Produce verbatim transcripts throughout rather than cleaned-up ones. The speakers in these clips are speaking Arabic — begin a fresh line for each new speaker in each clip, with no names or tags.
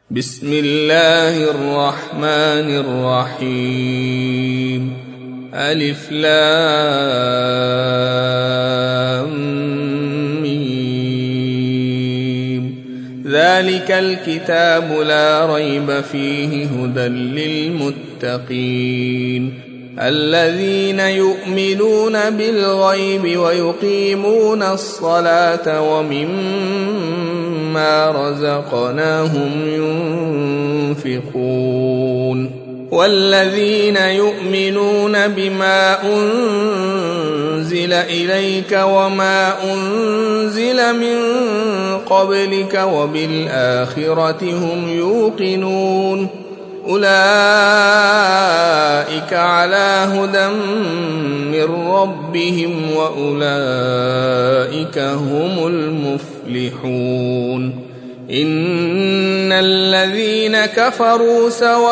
بسم الله الرحمن الرحيم. ألف لام ميم. ذلك الكتاب لا ريب فيه هدى للمتقين الذين يؤمنون بالغيب ويقيمون الصلاة ومما رزقناهم ينفقون والذين يؤمنون بما أنزل إليك وما أنزل من قبلك وبالآخرة هم يوقنون أولئك على هدى من ربهم وأولئك هم المفلحون. إن الذين كفروا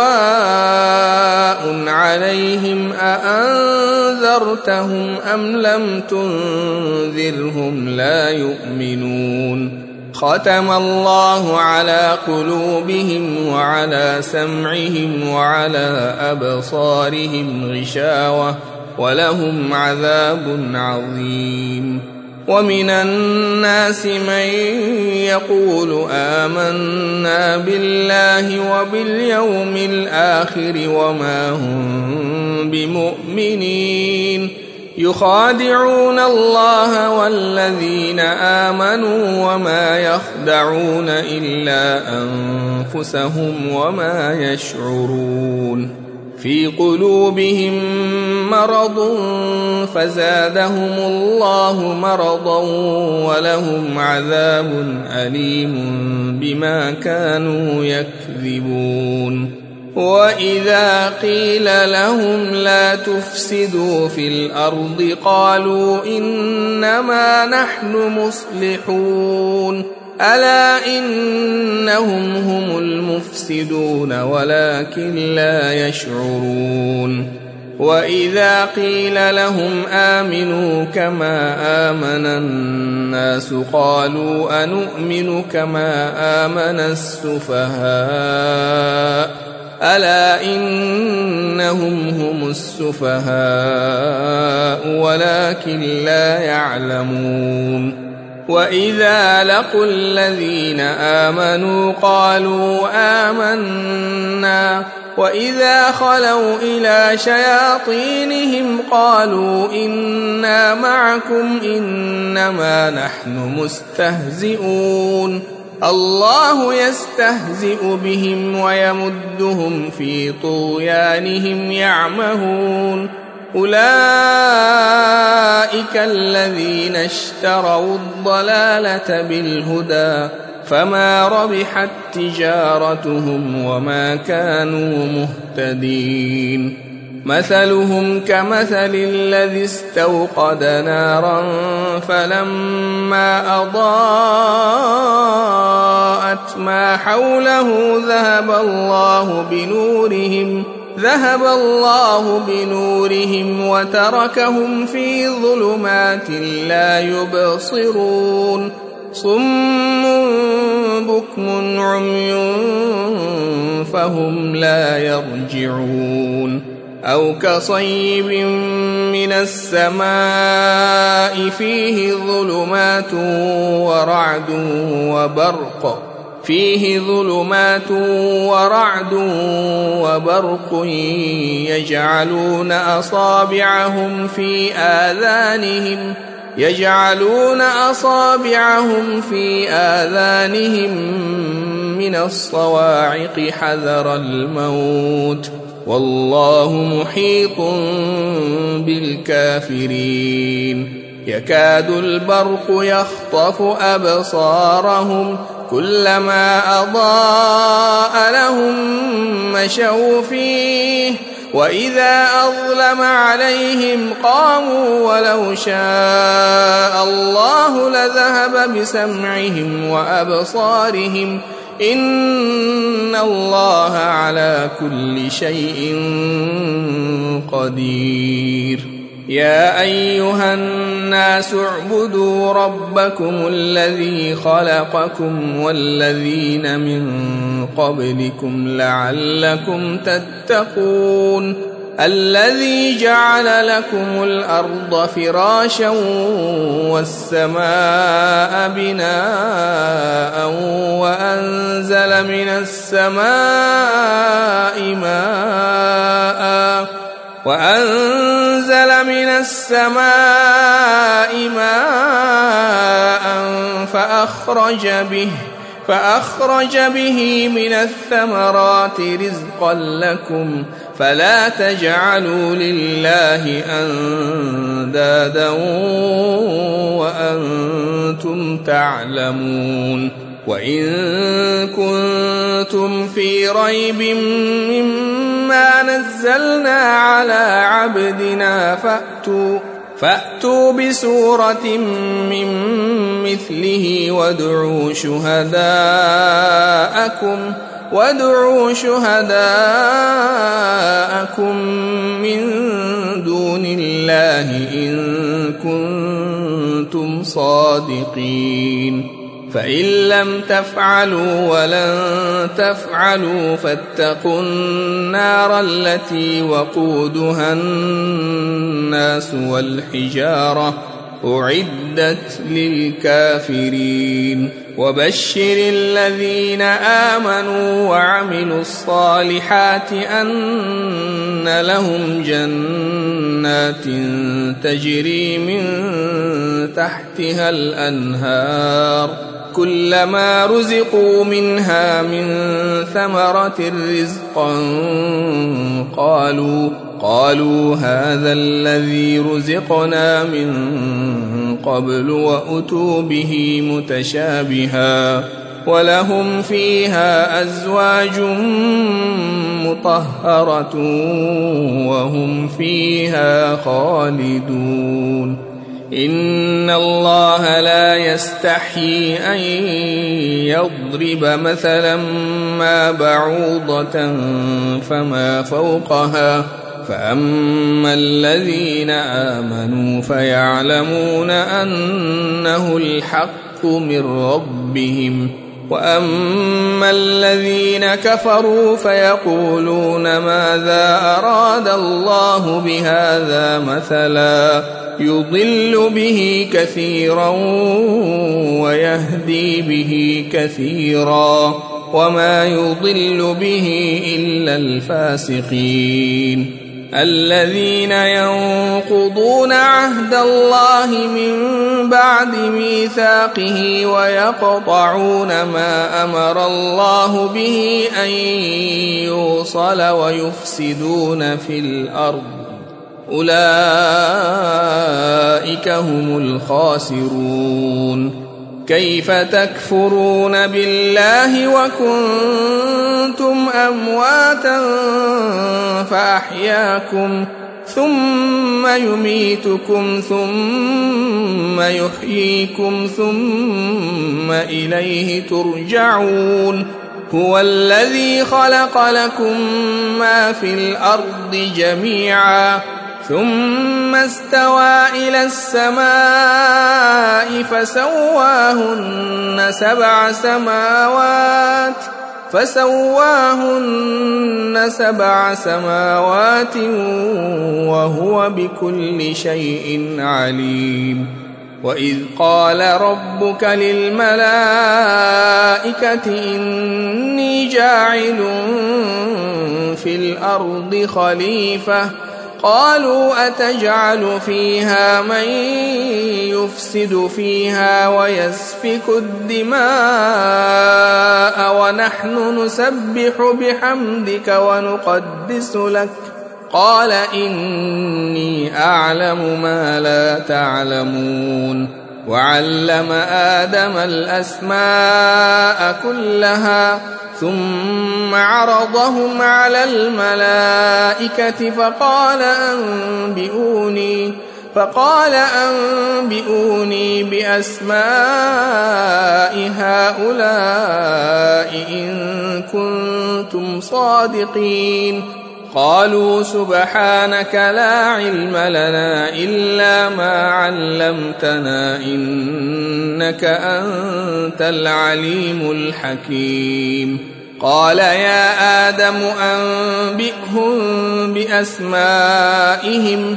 سواء عليهم أأنذرتهم أم لم تنذرهم لا يؤمنون. ختم الله على قلوبهم وعلى سمعهم وعلى أبصارهم غشاوة ولهم عذاب عظيم. ومن الناس من يقول آمنا بالله وباليوم الآخر وما هم بمؤمنين يخادعون الله والذين آمنوا وما يخدعون إلا أنفسهم وما يشعرون. في قلوبهم مرض فزادهم الله مرضا ولهم عذاب أليم بما كانوا يكذبون. وإذا قيل لهم لا تفسدوا في الأرض قالوا إنما نحن مصلحون ألا إنهم هم المفسدون ولكن لا يشعرون. وإذا قيل لهم آمنوا كما آمن الناس قالوا أنؤمن كما آمن السفهاء ألا إنهم هم السفهاء ولكن لا يعلمون. وإذا لقوا الذين آمنوا قالوا آمنا وإذا خلوا إلى شياطينهم قالوا إنا معكم إنما نحن مستهزئون الله يستهزئ بهم ويمدهم في طغيانهم يعمهون. أولئك الذين اشتروا الضلالة بالهدى فما ربحت تجارتهم وما كانوا مهتدين. مثلهم كمثل الذي استوقد نارا فلما أضاءت ما حوله ذهب الله بنورهم ذهب الله بنورهم وتركهم في ظلمات لا يبصرون صم بكم عمي فهم لا يرجعون. أو كصيب من السماء فيه ظلمات ورعد وبرق فيه ظلمات ورعد وبرق يجعلون أصابعهم في آذانهم يجعلون أصابعهم في آذانهم من الصواعق حذر الموت والله محيط بالكافرين. يكاد البرق يخطف أبصارهم كلما أضاء لهم مشوا فيه وإذا أظلم عليهم قاموا ولو شاء الله لذهب بسمعهم وأبصارهم إن الله على كل شيء قدير. يا أيها الناس اعبدوا ربكم الذي خلقكم والذين من قبلكم لعلكم تتقون الذي جعل لكم الأرض فراشا والسماء بناء وأنزل من السماء ماء وأنزل من السماء ماء فأخرج به فأخرج به من الثمرات رزقا لكم فلا تجعلوا لله أندادا وأنتم تعلمون وإن كنتم في ريب مما نزلنا على عبدنا فأتوا فأتوا بسورة من مثله وادعوا شهداءكم وادعوا شهداءكم من دون الله إن كنتم صادقين فإن لم تفعلوا ولن تفعلوا فاتقوا النار التي وقودها الناس والحجارة أعدت للكافرين وبشر الذين آمنوا وعملوا الصالحات أن لهم جنات تجري من تحتها الأنهار كلما رزقوا منها من ثمرة رزقا قالوا قالوا هذا الذي رزقنا من قبل وأتوا به متشابها ولهم فيها أزواج مطهرة وهم فيها خالدون إن الله لا يستحيي أن يضرب مثلا ما بعوضة فما فوقها فأما الذين آمنوا فيعلمون أنه الحق من ربهم وأما الذين كفروا فيقولون ماذا أراد الله بهذا مثلا يضل به كثيرا ويهدي به كثيرا وما يضل به إلا الفاسقين الذين ينقضون عهد الله من بعد ميثاقه ويقطعون ما أمر الله به أن يوصل ويفسدون في الأرض أولئك هم الخاسرون كيف تكفرون بالله وكنتم أمواتا فأحياكم ثم يميتكم ثم يحييكم ثم إليه ترجعون هو الذي خلق لكم ما في الأرض جميعا ثم استوى إلى السماء فسواهن سبع سماوات فسواهن سبع سماوات وهو بكل شيء عليم وإذ قال ربك للملائكة إني جاعل في الأرض خليفة قالوا أتجعل فيها من يفسد فيها ويسفك الدماء ونحن نسبح بحمدك ونقدس لك قال إني أعلم ما لا تعلمون وعلم آدم الأسماء كلها ثم عرضهم على الملائكة فقال أنبئوني فقال أنبئوني بأسماء هؤلاء إن كنتم صادقين قالوا سبحانك لا علم لنا إلا ما علمتنا إنك أنت العليم الحكيم قال يا آدم أنبئهم بأسمائهم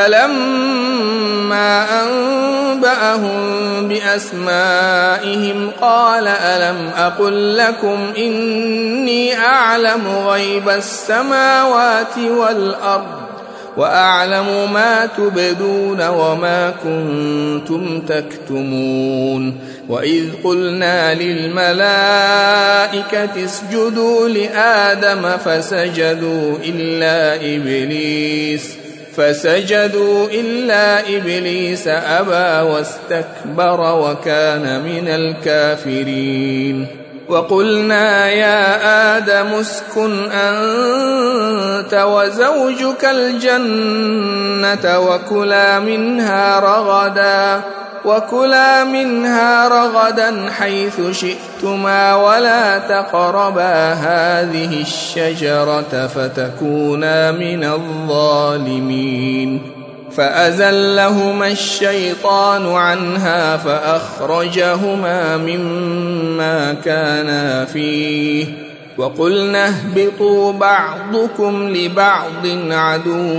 فلما أنبأهم بأسمائهم قال ألم أقل لكم إني أعلم غيب السماوات والأرض وأعلم ما تبدون وما كنتم تكتمون وإذ قلنا للملائكة اسجدوا لآدم فسجدوا إلا إبليس فسجدوا إلا إبليس أبى واستكبر وكان من الكافرين وقلنا يا آدم اسكن أنت وزوجك الجنة وكلا منها رغدا وكلا منها رغدا حيث شئتما ولا تقربا هذه الشجرة فتكونا من الظالمين فأزلهما الشيطان عنها فأخرجهما مما كانا فيه وقلنا اهبطوا بعضكم لبعض عدو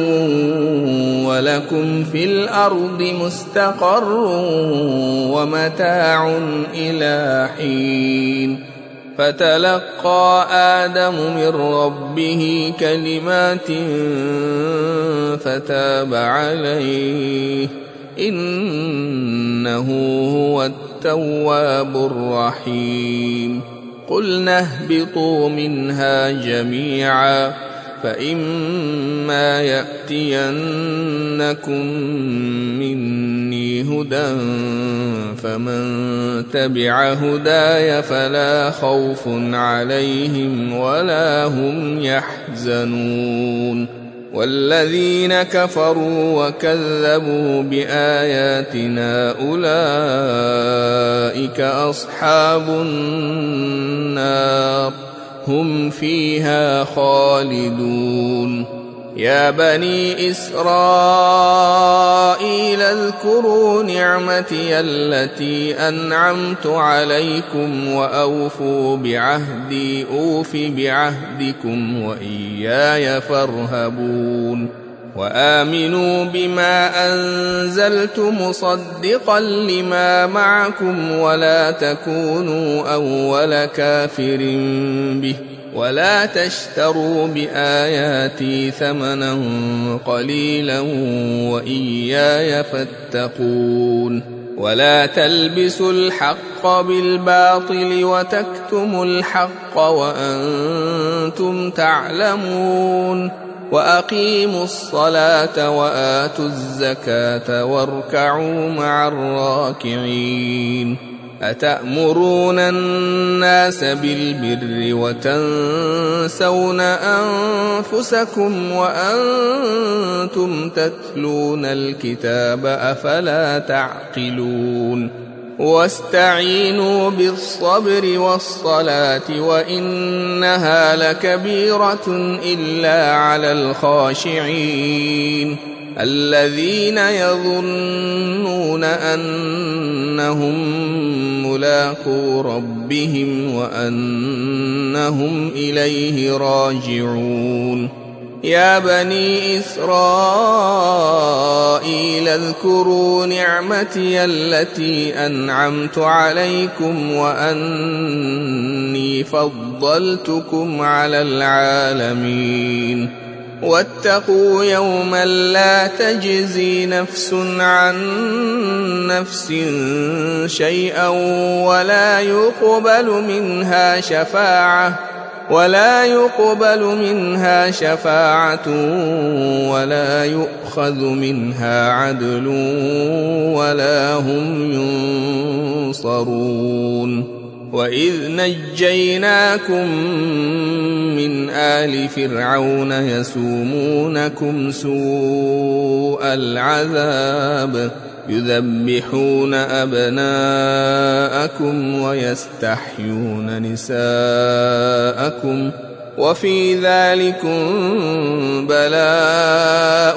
ولكم في الأرض مستقر ومتاع إلى حين فتلقى آدم من ربه كلمات فتاب عليه إنه هو التواب الرحيم قلنا اهبطوا منها جميعا فإما يأتينكم مني هدى فمن تبع هداي فلا خوف عليهم ولا هم يحزنون والذين كفروا وكذبوا بآياتنا أولئك أصحاب النار هم فيها خالدون يا بني إسرائيل اذكروا نعمتي التي أنعمت عليكم وأوفوا بعهدي أوف بعهدكم وإياي فارهبون وآمنوا بما أنزلت مصدقا لما معكم ولا تكونوا أول كافر به ولا تشتروا بآياتي ثمنا قليلا وإياي فاتقون ولا تلبسوا الحق بالباطل وتكتموا الحق وأنتم تعلمون وأقيموا الصلاة وآتوا الزكاة واركعوا مع الراكعين أتأمرون الناس بالبر وتنسون أنفسكم وأنتم تتلون الكتاب أفلا تعقلون واستعينوا بالصبر والصلاة وإنها لكبيرة إلا على الخاشعين الذين يظنون أنهم ملاقو ربهم وأنهم إليه راجعون يا بني إسرائيل اذكروا نعمتي التي أنعمت عليكم وأني فضلتكم على العالمين واتقوا يوما لا تجزي نفس عن نفس شيئا ولا يقبل منها شفاعة ولا يقبل منها شفاعة ولا يؤخذ منها عدل ولا هم ينصرون وإذ نجيناكم من آل فرعون يسومونكم سوء العذاب يذبحون أبناءكم ويستحيون نساءكم وفي ذلكم بلاء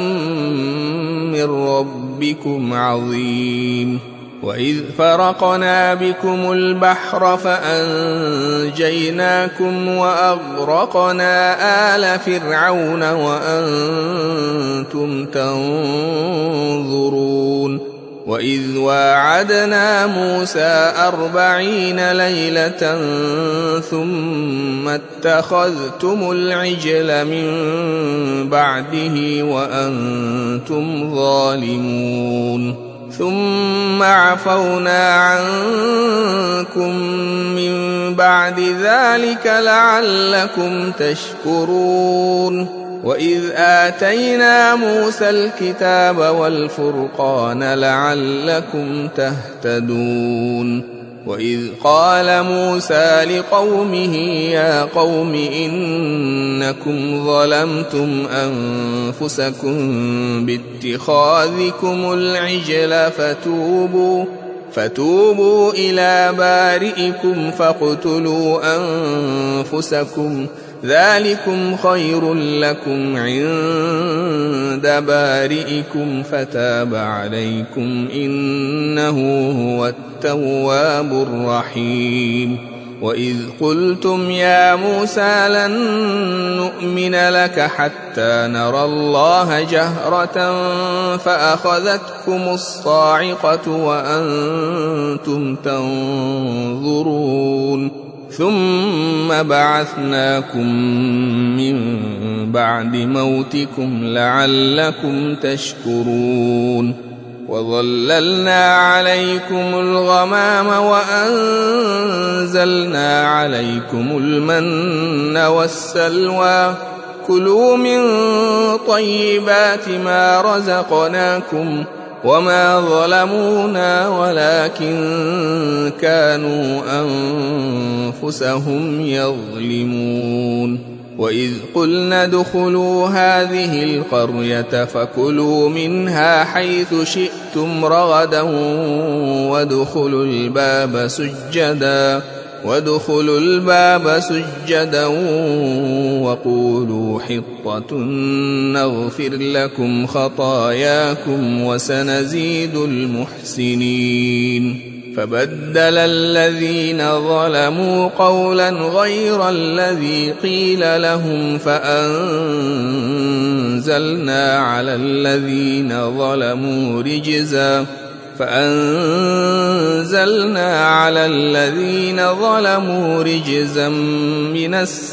من ربكم عظيم. وإذ فرقنا بكم البحر فأنجيناكم وأغرقنا آل فرعون وأنتم تنظرون. وإذ واعدنا موسى أربعين ليلة ثم اتخذتم العجل من بعده وأنتم ظالمون. ثم عفونا عنكم من بعد ذلك لعلكم تشكرون. وإذ آتينا موسى الكتاب والفرقان لعلكم تهتدون. وإذ قال موسى لقومه يا قوم إنكم ظلمتم أنفسكم باتخاذكم العجل فتوبوا فتوبوا إلى بارئكم فاقتلوا أنفسكم ذلكم خير لكم عند بارئكم فتاب عليكم إنه هو التواب الرحيم. وإذ قلتم يا موسى لن نؤمن لك حتى نرى الله جهرة فأخذتكم الصاعقة وأنتم تنظرون. ثم بعثناكم من بعد موتكم لعلكم تشكرون. وظللنا عليكم الغمام وأنزلنا عليكم المن والسلوى كلوا من طيبات ما رزقناكم وما ظلمونا ولكن كانوا أنفسهم يظلمون. وإذ قلنا ادخلوا هذه القرية فكلوا منها حيث شئتم رغدا وادخلوا الباب سجدا وادخلوا الباب سجدا وقولوا حطة نغفر لكم خطاياكم وسنزيد المحسنين. فبدل الذين ظلموا قولا غير الذي قيل لهم فأنزلنا على الذين ظلموا رجزا فأنزلنا على الذين ظلموا رجزا من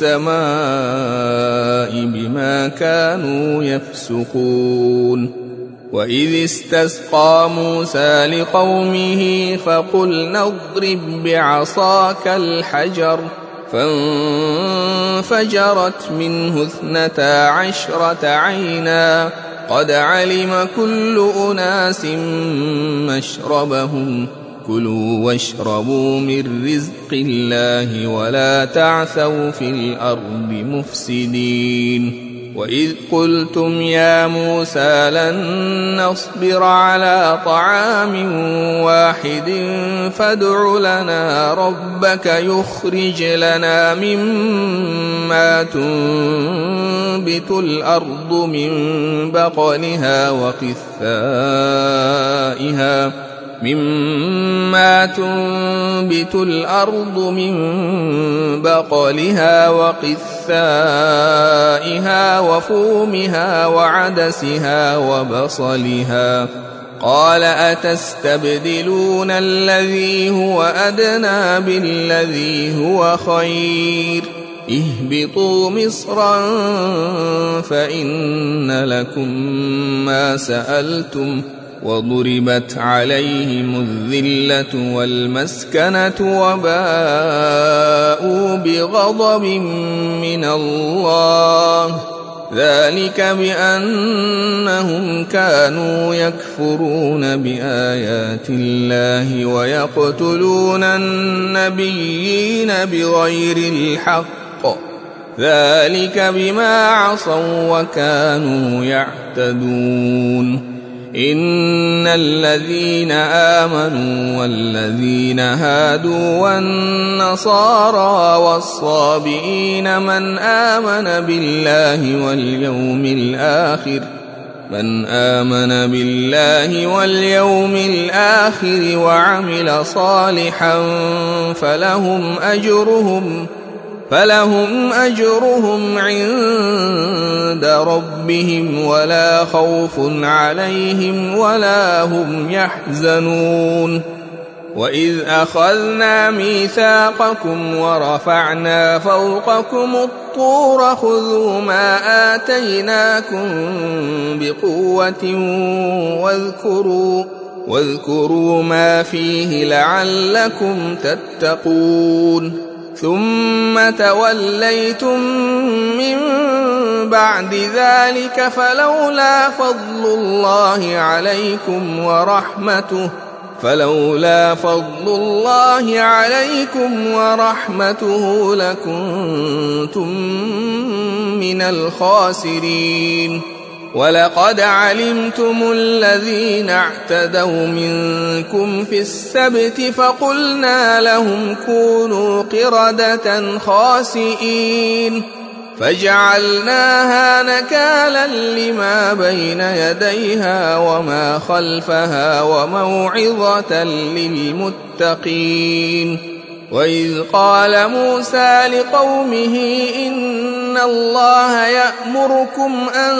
السماء بما كانوا يفسقون. وإذ استسقى موسى لقومه فقلنا اضرب بعصاك الحجر فانفجرت منه اثنتا عشرة عينا قد علم كل أناس مشربهم كلوا واشربوا من رزق الله ولا تعثوا في الأرض مفسدين. وإذ قلتم يا موسى لن نصبر على طعام واحد فادع لنا ربك يخرج لنا مما تنبت الأرض من بقلها وقثائها مما تنبت الأرض من بقلها وقثائها وفومها وعدسها وبصلها قال أتستبدلون الذي هو أدنى بالذي هو خير اهبطوا مصرا فإن لكم ما سألتم وضربت عليهم الذلة والمسكنة وباءوا بغضب من الله ذلك بأنهم كانوا يكفرون بآيات الله ويقتلون النبيين بغير الحق ذلك بما عصوا وكانوا يعتدون. إن الذين آمنوا والذين هادوا والنصارى والصابئين من آمن بالله واليوم الآخر من آمن بالله واليوم الآخر وعمل صالحا فلهم أجرهم فلهم أجرهم عند ربهم ولا خوف عليهم ولا هم يحزنون وإذ أخذنا ميثاقكم ورفعنا فوقكم الطور خذوا ما آتيناكم بقوة واذكروا واذكروا ما فيه لعلكم تتقون ثم توليتم من بعد ذلك فلولا فضل الله عليكم ورحمته فلولا فضل الله عليكم ورحمته لكنتم من الخاسرين ولقد علمتم الذين اعتدوا منكم في السبت فقلنا لهم كونوا قردة خاسئين فجعلناها نكالا لما بين يديها وما خلفها وموعظة للمتقين وإذ قال موسى لقومه إن الله يأمركم أن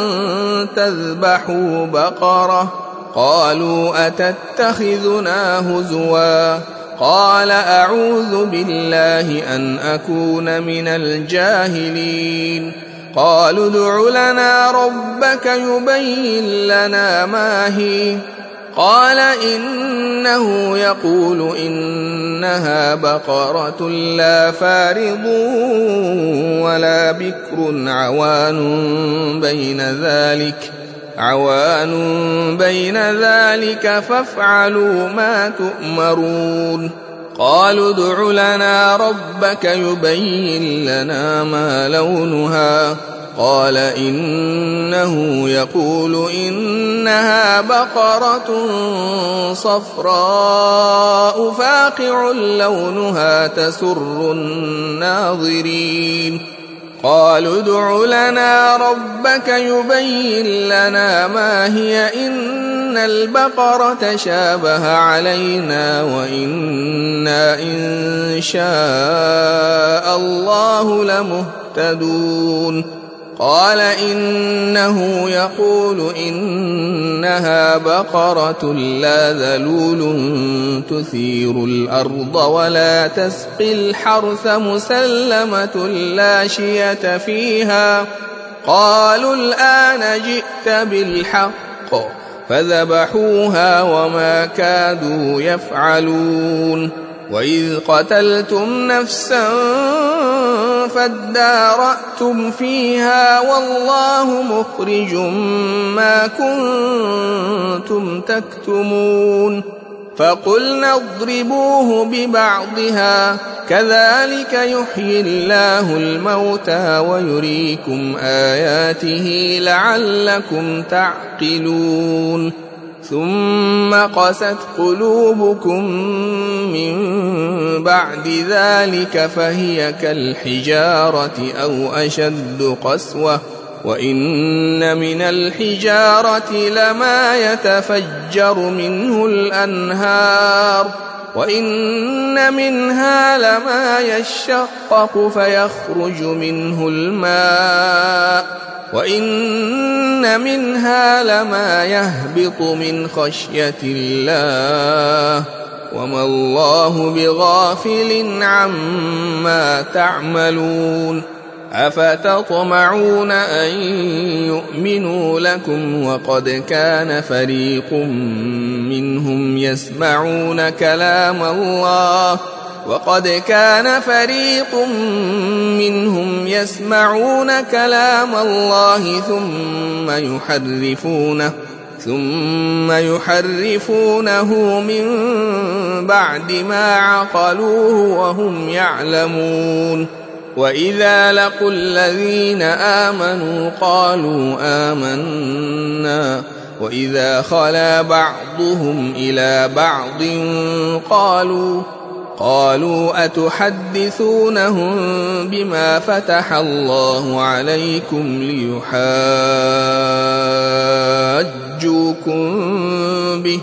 تذبحوا بقرة قالوا أتتخذنا هزوا قال أعوذ بالله أن أكون من الجاهلين قالوا ادع لنا ربك يبين لنا ما هي قال إنه يقول إنها بقرة لا فارض ولا بكر عوان بين ذلك عوان بين ذلك فافعلوا ما تؤمرون قالوا ادع لنا ربك يبين لنا ما لونها قال إنه يقول إنها بقرة صفراء فاقع لونها تسر الناظرين قالوا ادع لنا ربك يبين لنا ما هي إن البقرة شابه علينا وإنا إن شاء الله لمهتدون قال إنه يقول إنها بقرة لا ذلول تثير الأرض ولا تسقي الحرث مسلمة لا شية فيها قالوا الآن جئت بالحق فذبحوها وما كادوا يفعلون وإذ قتلتم نفسا فادارأتم فيها والله مخرج ما كنتم تكتمون فقلنا اضربوه ببعضها كذلك يحيي الله الموتى ويريكم آياته لعلكم تعقلون ثم قست قلوبكم من بعد ذلك فهي كالحجارة أو أشد قسوة وإن من الحجارة لما يتفجر منه الأنهار وإن منها لما يشقق فيخرج منه الماء وإن منها لما يهبط من خشية الله وما الله بغافل عما تعملون أفتطمعون أن يؤمنوا لكم وقد كان فريق منهم يسمعون كلام الله وقد كان فريق منهم يسمعون كلام الله ثم يحرفونه ثم يحرفونه من بعد ما عقلوه وهم يعلمون وإذا لقوا الذين آمنوا قالوا آمنا وإذا خلا بعضهم إلى بعض قالوا قالوا أتحدثونهم بما فتح الله عليكم ليحاجوكم به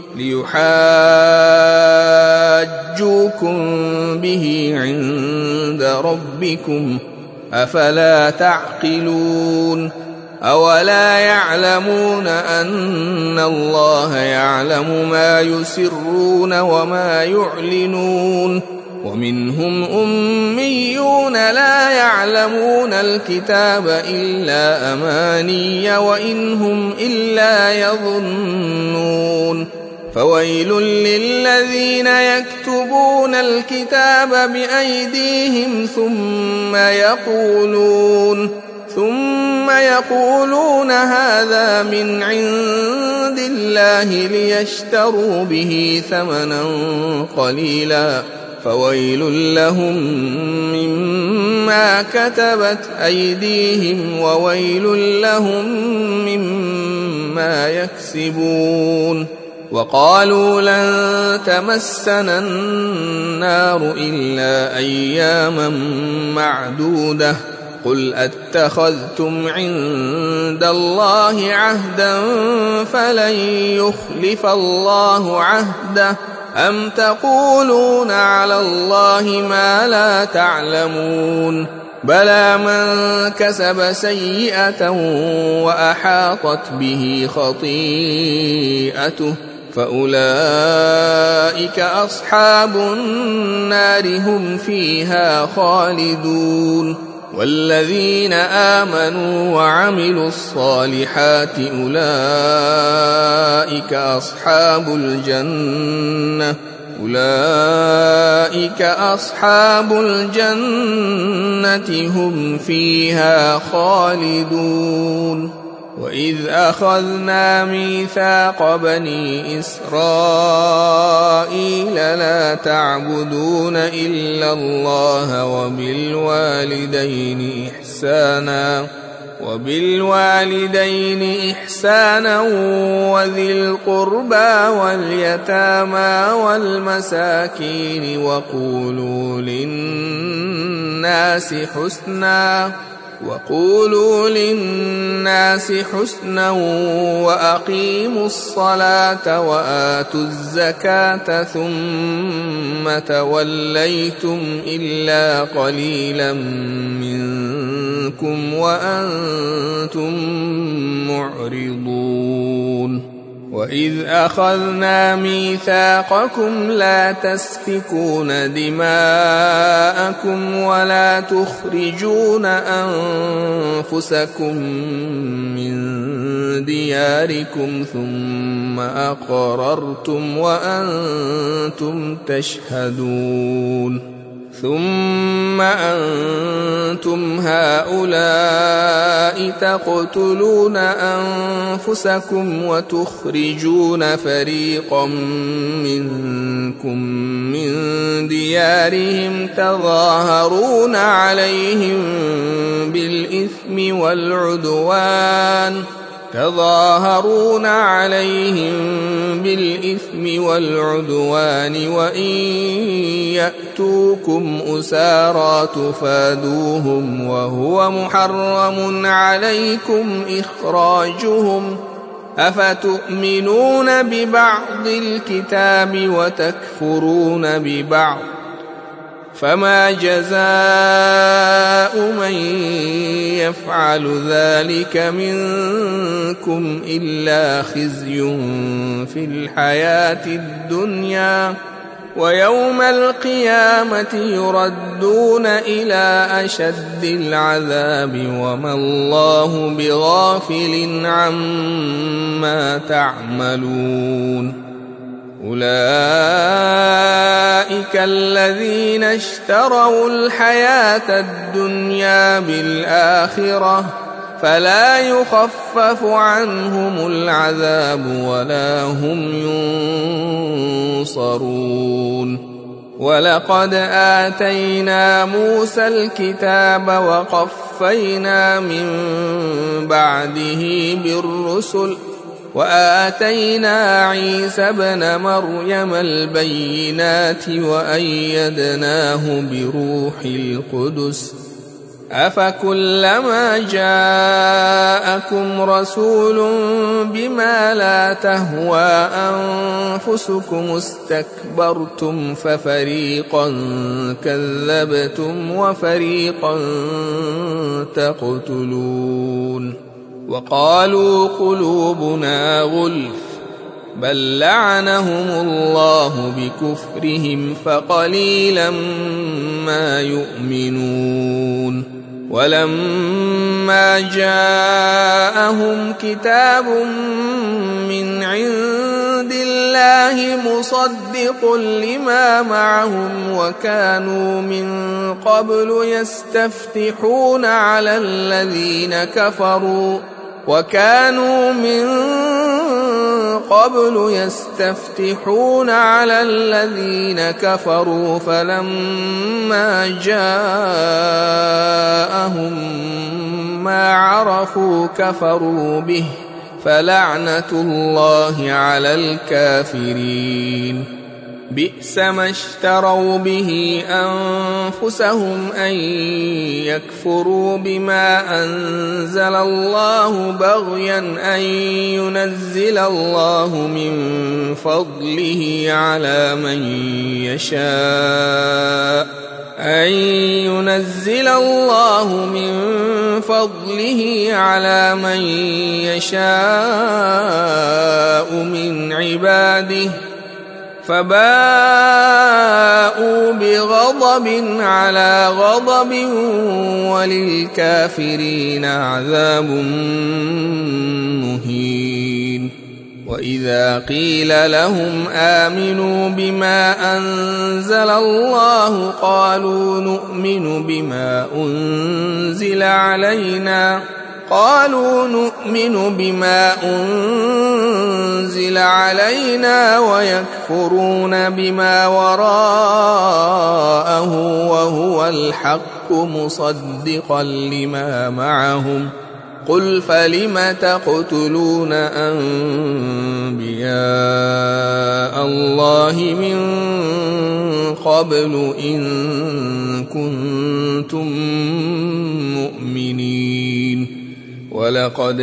ليحاجوكم به عند ربكم أفلا تعقلون أولا يعلمون أن الله يعلم ما يسرون وما يعلنون ومنهم أميون لا يعلمون الكتاب إلا أماني وإن هم إلا يظنون فويل للذين يكتبون الكتاب بأيديهم ثم يقولون ثم يقولون هذا من عند الله ليشتروا به ثمنا قليلا فويل لهم مما كتبت أيديهم وويل لهم مما يكسبون وقالوا لن تمسنا النار إلا أياما معدودة قل أتخذتم عند الله عهدا فلن يخلف الله عهده أم تقولون على الله ما لا تعلمون بلى من كسب سيئة وأحاطت به خطيئته فأولئك أصحاب النار هم فيها خالدون والذين آمنوا وعملوا الصالحات أولئك أصحاب الجنة أولئك أصحاب الجنة هم فيها خالدون وإذ أخذنا ميثاق بني إسرائيل لا تعبدون إلا الله وبالوالدين إحسانا وبالوالدين إحسانا وذي القربى واليتامى والمساكين وقولوا للناس حسنا وقولوا للناس حسنا وأقيموا الصلاة وآتوا الزكاة ثم توليتم إلا قليلا منكم وأنتم معرضون وإذ أخذنا ميثاقكم لا تسفكون دماءكم ولا تخرجون أنفسكم من دياركم ثم أقررتم وأنتم تشهدون ثم أنتم هؤلاء تقتلون أنفسكم وتخرجون فريقا منكم من ديارهم تظاهرون عليهم بالإثم والعدوان تظاهرون عليهم بالإثم والعدوان وإن يأتوكم أسارى تفادوهم وهو محرم عليكم إخراجهم أفتؤمنون ببعض الكتاب وتكفرون ببعض فما جزاء من يفعل ذلك منكم إلا خزي في الحياة الدنيا ويوم القيامة يردون إلى أشد العذاب وما الله بغافل عما تعملون أولئك الذين اشتروا الحياة الدنيا بالآخرة فلا يخفف عنهم العذاب ولا هم ينصرون ولقد آتينا موسى الكتاب وقفينا من بعده بالرسل وآتينا عيسى ابن مريم البينات وأيدناه بروح القدس أفكلما جاءكم رسول بما لا تهوى أنفسكم استكبرتم ففريقا كذبتم وفريقا تقتلون وقالوا قلوبنا غلف بل لعنهم الله بكفرهم فقليلا ما يؤمنون ولما جاءهم كتاب من عند الله مصدق لما معهم وكانوا من قبل يستفتحون على الذين كفروا وكانوا من قبل يستفتحون على الذين كفروا فلما جاءهم ما عرفوا كفروا به فلعنة الله على الكافرين بئس ما اشتروا به أنفسهم أن يكفروا بما أنزل الله بغيا أن ينزل الله من فضله على من يشاء أن ينزل الله من فضله على من يشاء من عباده فباءوا بغضب على غضب وللكافرين عذاب مهين وإذا قيل لهم آمنوا بما أنزل الله قالوا نؤمن بما أنزل علينا قالوا نؤمن بما أنزل علينا ويكفرون بما وراءه وهو الحق مصدقا لما معهم قل فلم تقتلون أنبياء الله من قبل إن كنتم مؤمنين ولقد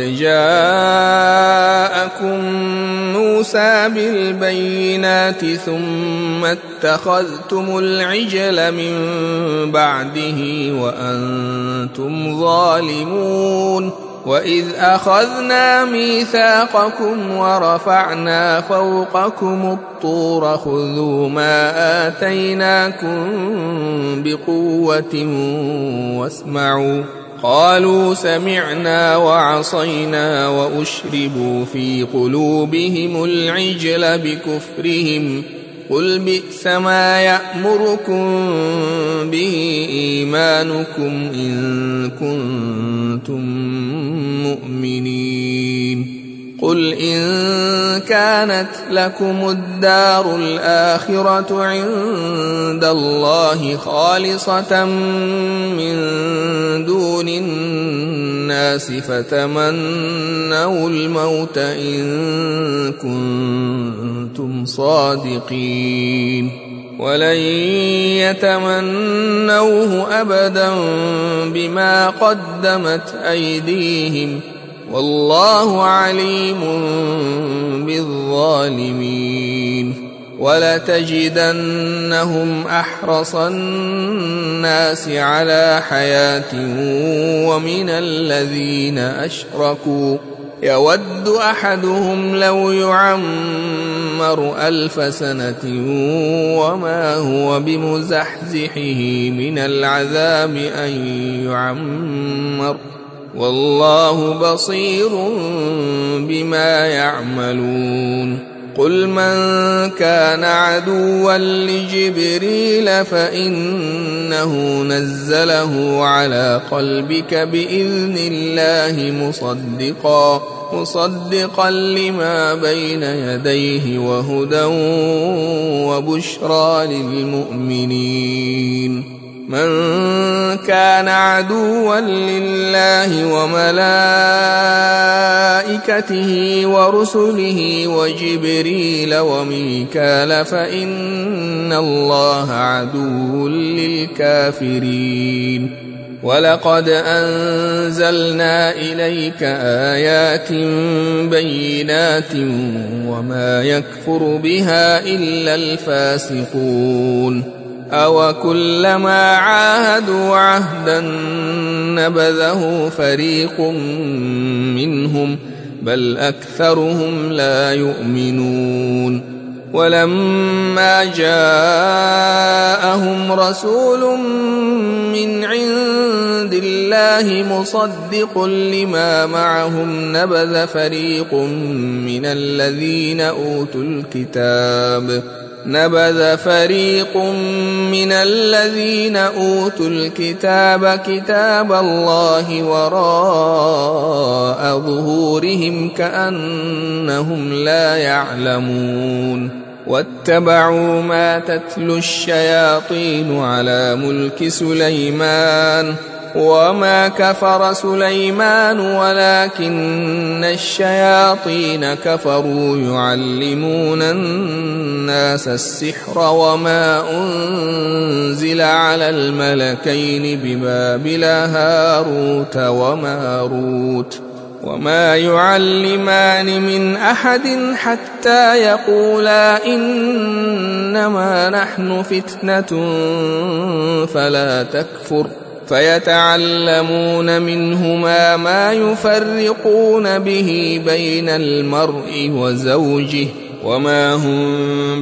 جاءكم موسى بالبينات ثم اتخذتم العجل من بعده وأنتم ظالمون وإذ أخذنا ميثاقكم ورفعنا فوقكم الطور خذوا ما آتيناكم بقوة واسمعوا قالوا سمعنا وعصينا وأشربوا في قلوبهم العجل بكفرهم قل بئس ما يأمركم به إيمانكم إن كنتم مؤمنين قل إن كانت لكم الدار الآخرة عند الله خالصة من دون الناس فتمنوا الموت إن كنتم صادقين ولن يتمنوه أبدا بما قدمت أيديهم والله عليم بالظالمين ولتجدنهم أحرص الناس على حياة ومن الذين أشركوا يود أحدهم لو يعمر ألف سنة وما هو بمزحزحه من العذاب أن يعمر والله بصير بما يعملون قل من كان عدوا لجبريل فإنه نزله على قلبك بإذن الله مصدقا مصدقا لما بين يديه وهدى وبشرى للمؤمنين من كان عدوا لله وملائكته ورسله وجبريل وميكال فإن الله عدو للكافرين ولقد أنزلنا إليك آيات بينات وما يكفر بها إلا الفاسقون أو كلما عاهدوا عهدا نبذه فريق منهم بل أكثرهم لا يؤمنون ولما جاءهم رسول من عند الله مصدق لما معهم نبذ فريق من الذين أوتوا الكتاب نبذ فريق من الذين أوتوا الكتاب كتاب الله وراء ظهورهم كأنهم لا يعلمون واتبعوا ما تتلو الشياطين على ملك سليمان وما كفر سليمان ولكن الشياطين كفروا يعلمون الناس السحر وما أنزل على الملكين ببابل هاروت وماروت وما يعلمان من أحد حتى يقولا إنما نحن فتنة فلا تكفر فيتعلمون منهما ما يفرقون به بين المرء وزوجه وما هم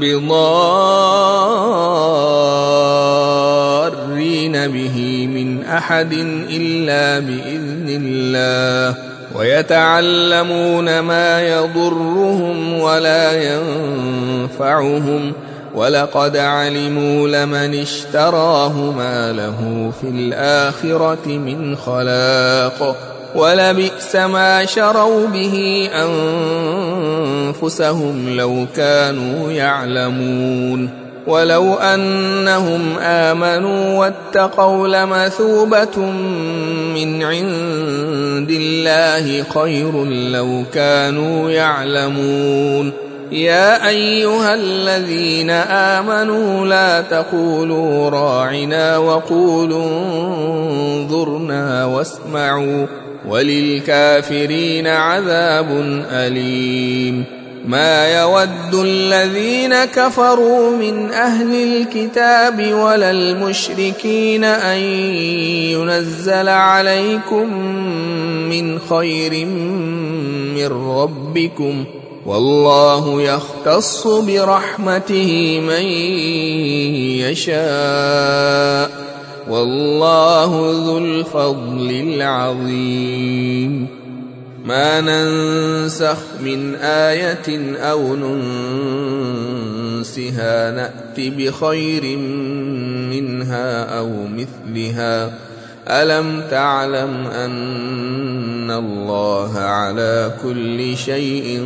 بضارين به من أحد إلا بإذن الله ويتعلمون ما يضرهم ولا ينفعهم ولقد علموا لمن اشتراه ما له في الآخرة من خلاق ولبئس ما شروا به أنفسهم لو كانوا يعلمون ولو أنهم آمنوا واتقوا لمثوبة من عند الله خير لو كانوا يعلمون يا أيها الذين آمنوا لا تقولوا راعنا وقولوا انظرنا واسمعوا وللكافرين عذاب أليم ما يود الذين كفروا من أهل الكتاب ولا المشركين أن ينزل عليكم من خير من ربكم والله يختص برحمته من يشاء والله ذو الفضل العظيم ما ننسخ من آية أو ننسها نأت بخير منها أو مثلها ألم تعلم أن الله على كل شيء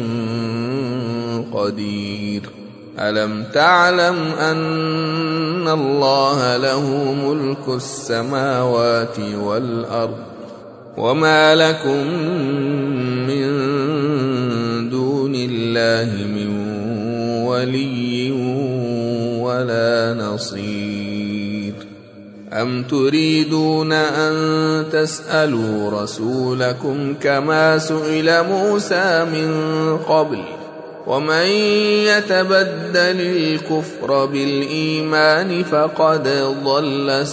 قدير ألم تعلم أن الله له ملك السماوات والأرض وما لكم من دون الله من ولي ولا نصير أم تريدون أن تسألوا رسولكم كما سئل موسى من قبل ومن يتبدل الكفر بالإيمان فقد ضل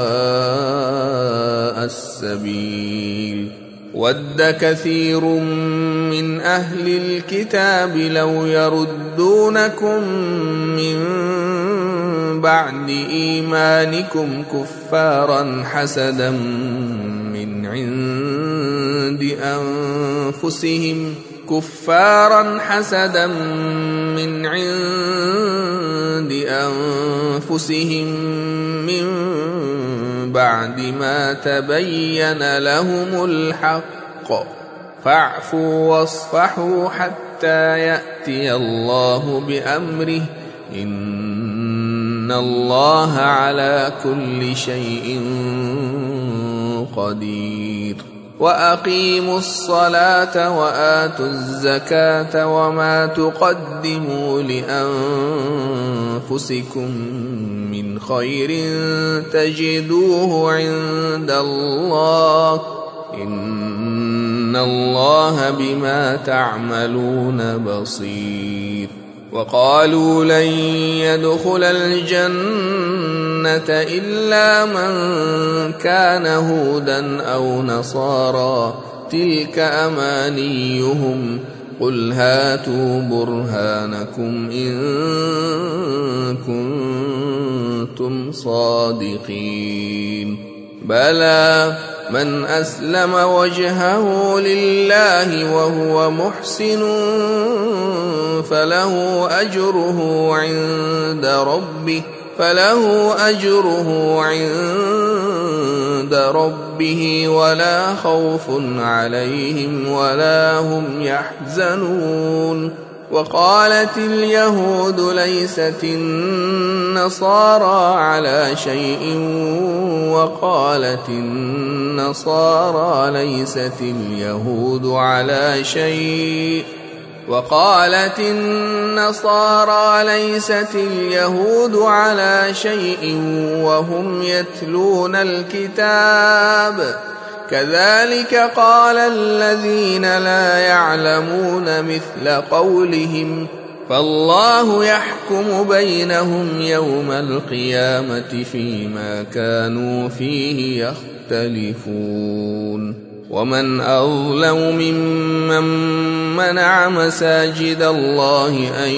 سواء السبيل ود كثير من أهل الكتاب لو يردونكم من بعد إيمانكم كفارا حسدا من عند أنفسهم كفارا حسدا من عند أنفسهم من بعد ما تبين لهم الحق فاعفوا واصفحوا حتى يأتي الله بأمره إن إن الله على كل شيء قدير. وأقيموا الصلاة وآتوا الزكاة وما تقدموا لأنفسكم من خير تجدوه عند الله إن الله بما تعملون بصير. وقالوا لن يدخل الجنة إلا من كان هودا أو نصارى تلك أمانيهم قل هاتوا برهانكم إن كنتم صادقين. بلى من أسلم وجهه لله وهو محسن فله أجره عند ربه فله أجره عند ربه ولا خوف عليهم ولا هم يحزنون. وقالت اليهود ليست النصارى على شيء وقالت النصارى ليست اليهود على شيء وقالت النصارى ليست اليهود على شيء وهم يتلون الكتاب كذلك قال الذين لا يعلمون مثل قولهم فالله يحكم بينهم يوم القيامة فيما كانوا فيه يختلفون. ومن أظلم ممن منع مساجد الله أن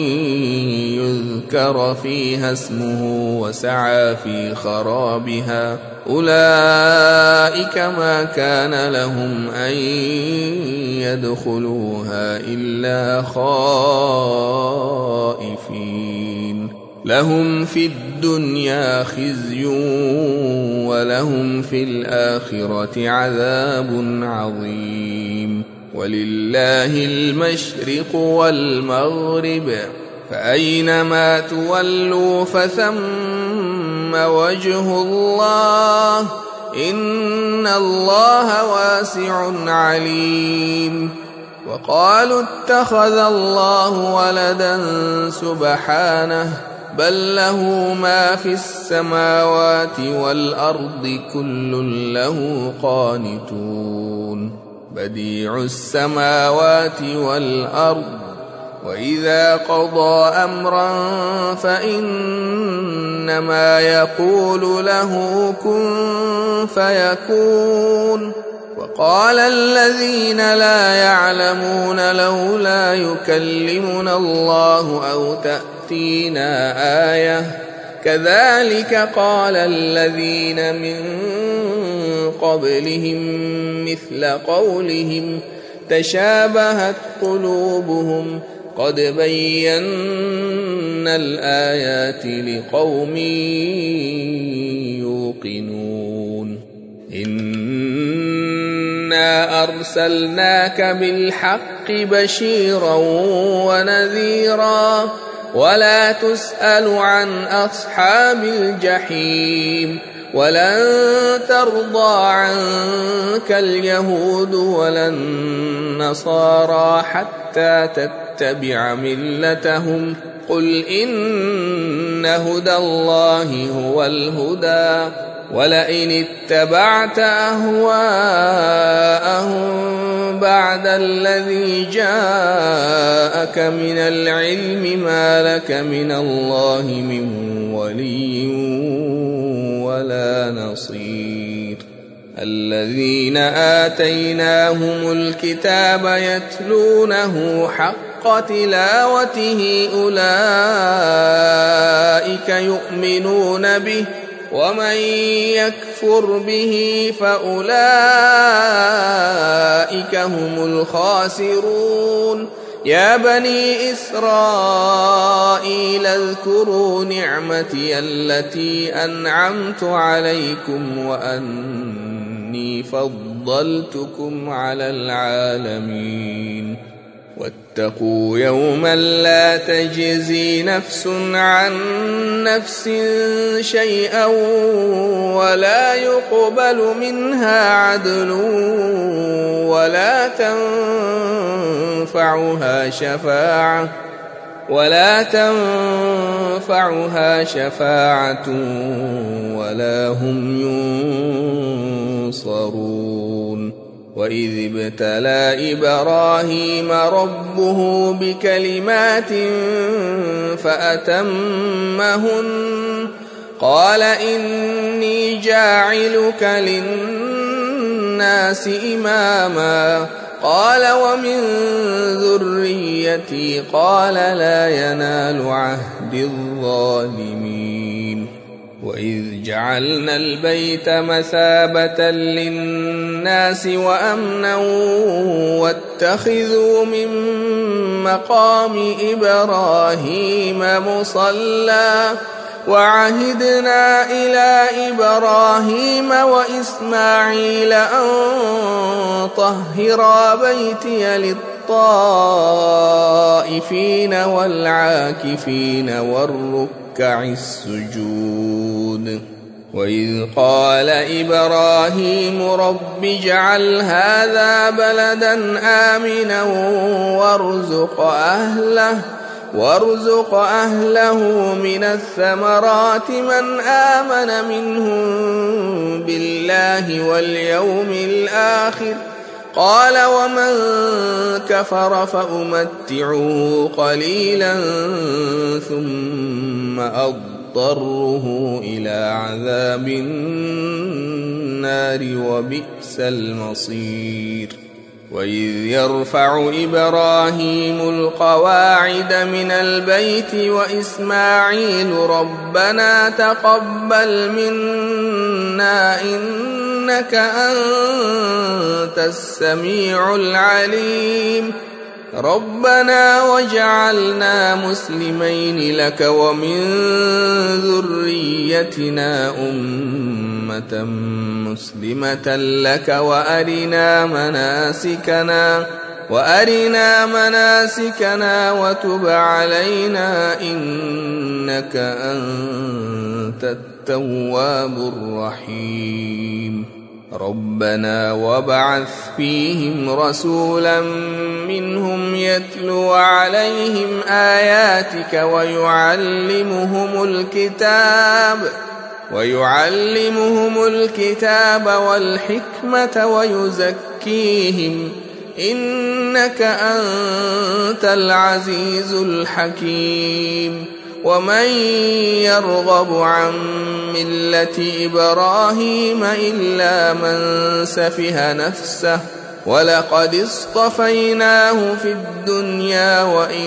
يذكر فيها اسمه وسعى في خرابها أولئك ما كان لهم أن يدخلوها إلا خائفين لهم في الدنيا خزي ولهم في الآخرة عذاب عظيم. ولله المشرق والمغرب فأينما تولوا فثم وجه الله إن الله واسع عليم. وقالوا اتخذ الله ولدا سبحانه بل له ما في السماوات والأرض كل له قانتون بديع السماوات والأرض وإذا قضى أمرا فإنما يقول له كن فيكون. وقال الذين لا يعلمون لولا يكلمنا الله أو تأتينا آية كذلك قال الذين من قبلهم مثل قولهم تشابهت قلوبهم قد بينا الآيات لقوم يوقنون. إنا أرسلناك بالحق بشيرا ونذيرا ولا تسأل عن أصحاب الجحيم ولن ترضى عنك اليهود ولا النصارى حتى تتبع ملتهم قل إن هدى الله هو الهدى ولئن اتبعت أهواءهم بعد الذي جاءك من العلم ما لك من الله من ولي ولا نصير. الذين آتيناهم الكتاب يتلونه حق تلاوته أولئك يؤمنون به ومن يكفر به فأولئك هم الخاسرون. يا بني إسرائيل اذكروا نعمتي التي أنعمت عليكم وأني فضلتكم على العالمين. واتقوا يوما لا تجزي نفس عن نفس شيئا ولا يقبل منها عدل ولا تنفعها شفاعة ولا تنفعها شفاعة ولا هم ينصرون. وإذ ابتلى إبراهيم ربه بكلمات فأتمهن قال إني جاعلك للناس إماما قال ومن ذريتي قال لا ينال عهد الظالمين. وإذ جعلنا البيت مثابة للناس وأمنا واتخذوا من مقام إبراهيم مصلى وعهدنا إلى إبراهيم وإسماعيل أن طهرا بيتي للطائفين والعاكفين والركع السجود. وإذ قال إبراهيم رب اجعل هذا بلدا آمنا وارزق أهله وارزق أهله من الثمرات من آمن منهم بالله واليوم الآخر قال ومن كفر فأمتعه قليلا ثم أضطره إلى عذاب النار وبئس المصير. وإذ يرفع إبراهيم القواعد من البيت وإسماعيل ربنا تقبل منا إنك أنت السميع العليم ربنا وجعلنا مسلمين لك ومن ذريتنا أمة مسلمة لك وأرنا مناسكنا وأرنا مناسكنا وتب علينا إنك أنت التواب الرحيم. ربنا وابعث فيهم رسولا منهم يتلو عليهم آياتك ويعلمهم الكتاب ويعلمهم الكتاب والحكمة ويزكيهم إنك أنت العزيز الحكيم. ومن يرغب عن ملة إبراهيم إلا من سفه نفسه ولقد اصطفيناه في الدنيا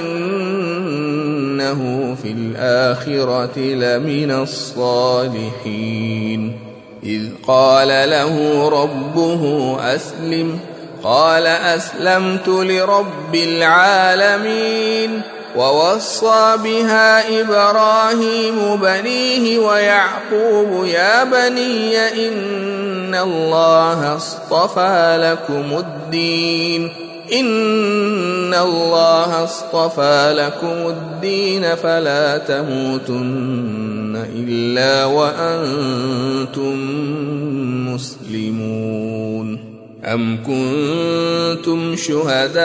وإنه في الآخرة لمن الصالحين. إذ قال له ربه أسلم قال أسلمت لرب العالمين. ووصى بها إبراهيم بنيه ويعقوب يا بني إن الله اصطفى لكم الدين إن الله اصطفى لكم الدين فلا تموتن إلا وأنتم مسلمون. أم كنتم شهداء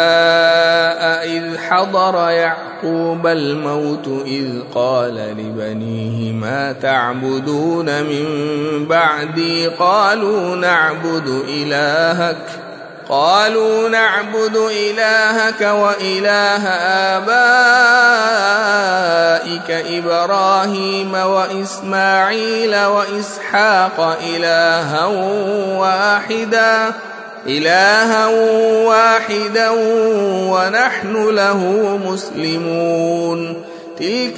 إذ حضر يعقوب الموت إذ قال لبنيه ما تعبدون من بعدي قالوا نعبد إلهك قالوا نعبد إلهك وإله آبائك إبراهيم وإسماعيل وإسحاق إلها واحدا إلها واحدا ونحن له مسلمون. تلك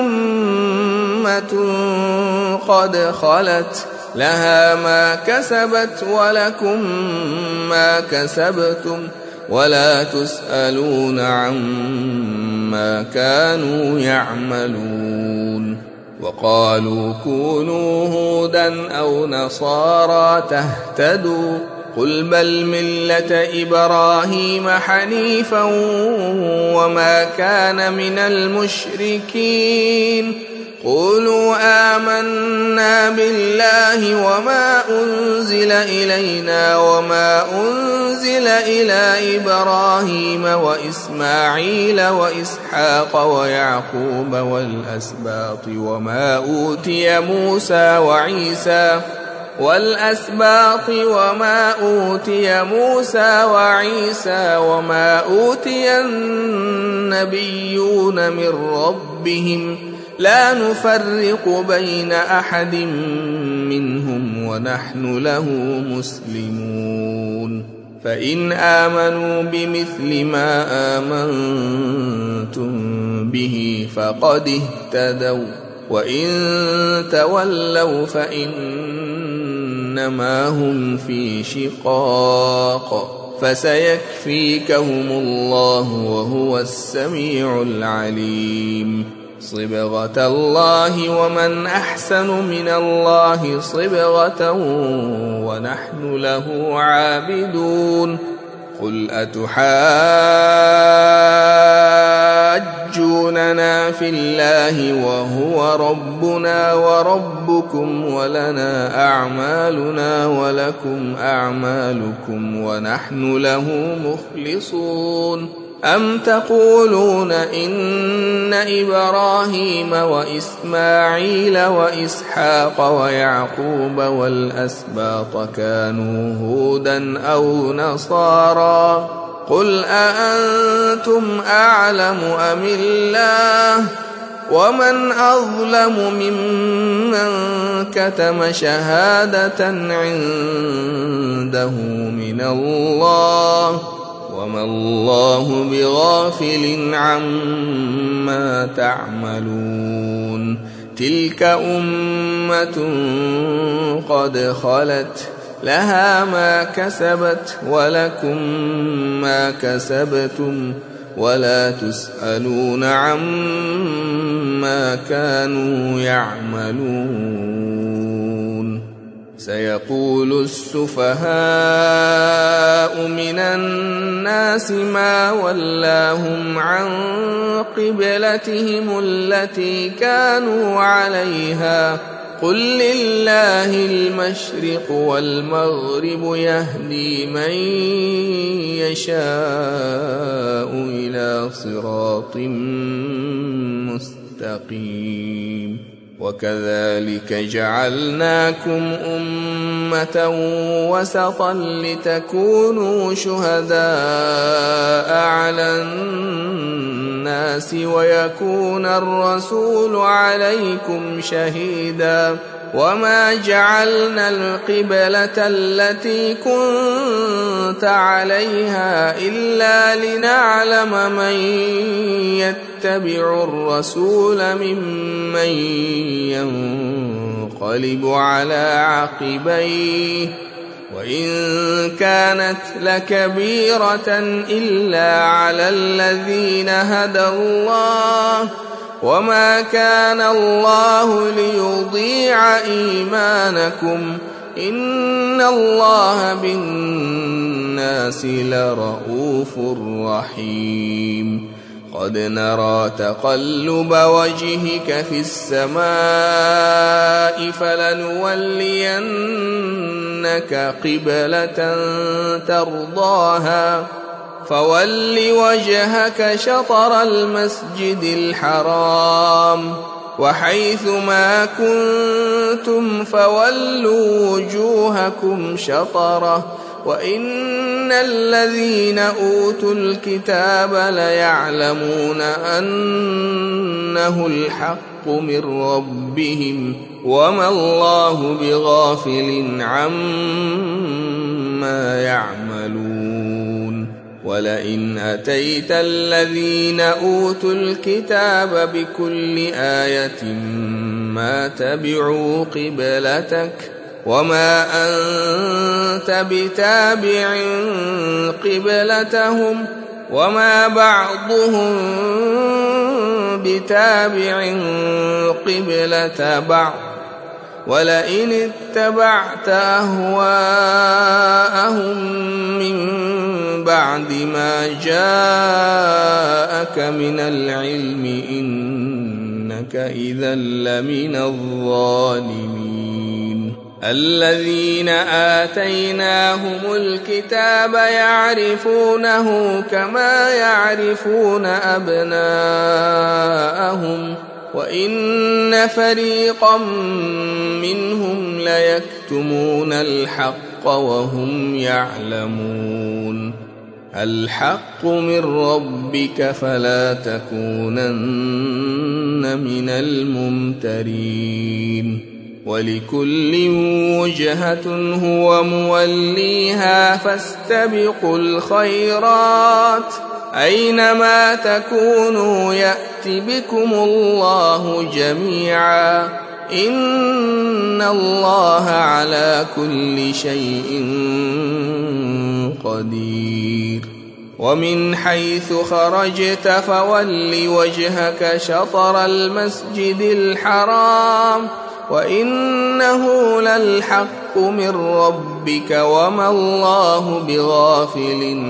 أمة قد خلت لها ما كسبت ولكم ما كسبتم ولا تسألون عما كانوا يعملون. وقالوا كونوا هودا أو نصارى تهتدوا قل بل ملة إبراهيم حنيفا وما كان من المشركين قولوا آمنا بالله وما أنزل إلينا وما أنزل إلى إبراهيم وإسماعيل وإسحاق ويعقوب والأسباط وما أوتي موسى وعيسى والأسباط وما أوتي موسى وعيسى وما أوتي النبيون من ربهم لا نفرق بين أحد منهم ونحن له مسلمون فإن آمنوا بمثل ما آمنتم به فقد اهتدوا وإن تولوا فإنما هم في شقاق فسيكفيكهم الله وهو السميع العليم صبغة الله ومن أحسن من الله صبغة ونحن له عابدون قل أتحاجوننا في الله وهو ربنا وربكم ولنا أعمالنا ولكم أعمالكم ونحن له مخلصون أم تقولون إن إبراهيم وإسماعيل وإسحاق ويعقوب والأسباط كانوا هودا أو نصارى قل أأنتم أعلم أم الله ومن أظلم ممن كتم شهادة عنده من الله وما الله بغافل عما تعملون تلك أمة قد خلت لها ما كسبت ولكم ما كسبتم ولا تسألون عما كانوا يعملون سيقول السفهاء من الناس ما ولاهم عن قبلتهم التي كانوا عليها قل لله المشرق والمغرب يهدي من يشاء إلى صراط مستقيم وكذلك جعلناكم أمة وسطا لتكونوا شهداء على الناس ويكون الرسول عليكم شهيدا وما جعلنا القبلة التي كنت عليها إلا لنعلم من يتبع الرسول ممن ينقلب على عقبيه وإن كانت لكبيرة إلا على الذين هدى الله وما كان الله ليضيع إيمانكم إن الله بالناس لرؤوف رحيم قد نرى تقلب وجهك في السماء فلنولينك قبلة ترضاها فول وجهك شطر المسجد الحرام وحيث ما كنتم فولوا وجوهكم شطره وإن الذين أوتوا الكتاب ليعلمون أنه الحق من ربهم وما الله بغافل عما يعملون ولئن أتيت الذين أوتوا الكتاب بكل آية ما تبعوا قبلتك وما أنت بتابع قبلتهم وما بعضهم بتابع قبلة بعض ولئن اتبعت أهواءهم بعد ما جاءك من العلم إنك إذا لمن الظالمين. الذين آتيناهم الكتاب يعرفونه كما يعرفون أبناءهم وإن فريقا منهم ليكتمون الحق وهم يعلمون. الحق من ربك فلا تكونن من الممترين. ولكل وجهة هو موليها فاستبقوا الخيرات أينما تكونوا يأت بكم الله جميعا إن الله على كل شيء قدير. ومن حيث خرجت فول وجهك شطر المسجد الحرام وإنه للحق من ربك وما الله بغافل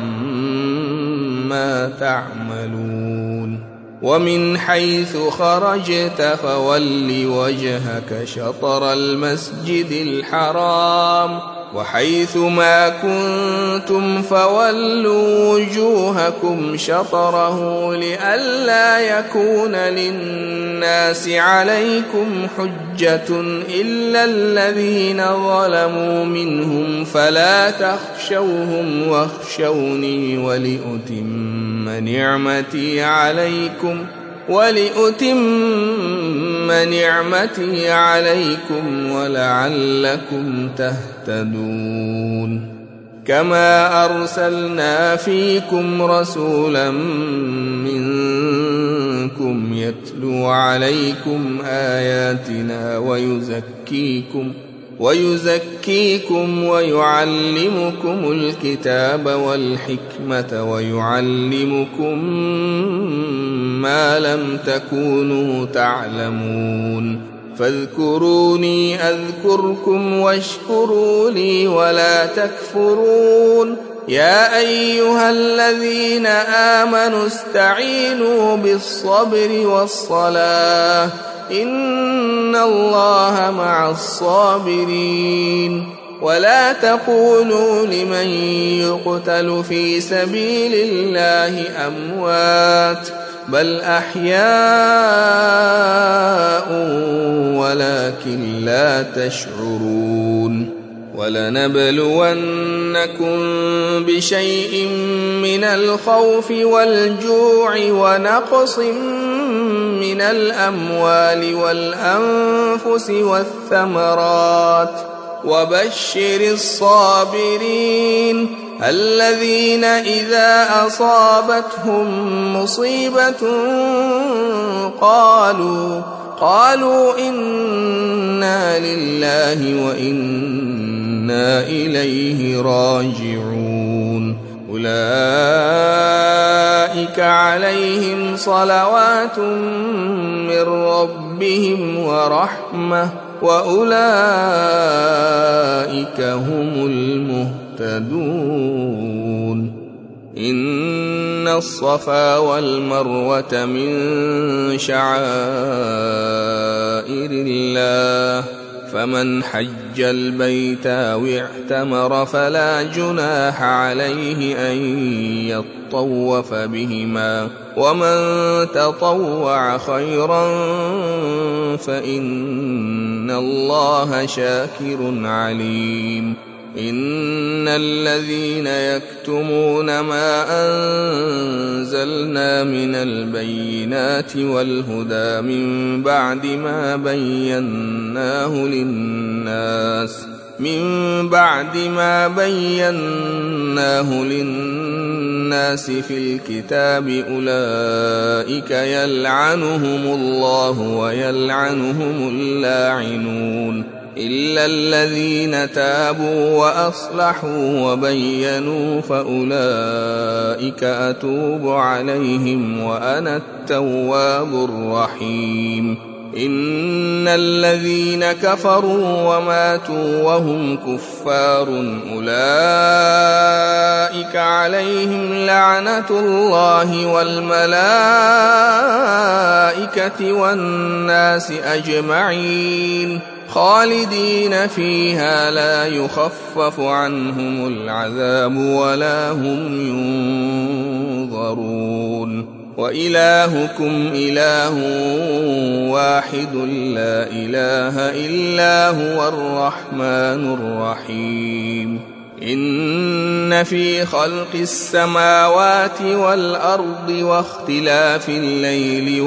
عما تعملون. ومن حيث خرجت فول وجهك شطر المسجد الحرام وحيث ما كنتم فولوا وجوهكم شطره لئلا يكون للناس عليكم حجة إلا الذين ظلموا منهم فلا تخشوهم واخشوني ولأتم نعمتي عليكم ولأتم نعمتي عليكم ولعلكم تهتدون. كما أرسلنا فيكم رسولا منكم يتلو عليكم آياتنا ويزكيكم ويزكيكم ويعلمكم الكتاب والحكمة ويعلمكم ما لم تكونوا تعلمون. فاذكروني أذكركم واشكروا لي ولا تكفرون. يا أيها الذين آمنوا استعينوا بالصبر والصلاة إن الله مع الصابرين. ولا تقولوا لمن يقتل في سبيل الله أموات بل أحياء ولكن لا تشعرون. ولنبلونكم بشيء من الخوف والجوع ونقص من الأموال والأنفس والثمرات وبشر الصابرين الذين إذا أصابتهم مصيبة قالوا قالوا إنا لله وإنا إليه راجعون. أولئك عليهم صلوات من ربهم ورحمة وأولئك هم المهتدون. إن الصفا والمروة من شعائر الله فمن حج البيت أو اعتمر فلا جناح عليه أن يطوف بهما ومن تطوع خيرا فإن الله شاكر عليم. إن الذين يكتمون ما أنزلنا من البينات والهدى من بعد ما بيناه للناس من بعد ما بيناه للناس في الكتاب أولئك يلعنهم الله ويلعنهم اللاعنون إلا الذين تابوا وأصلحوا وبينوا فأولئك أتوب عليهم وأنا التواب الرحيم. إن الذين كفروا وماتوا وهم كفار أولئك أولئك عليهم لعنة الله والملائكة والناس أجمعين خالدين فيها لا يخفف عنهم العذاب ولا هم ينظرون وإلهكم إله واحد لا إله إلا هو الرحمن الرحيم إن في خلق السماوات والأرض واختلاف الليل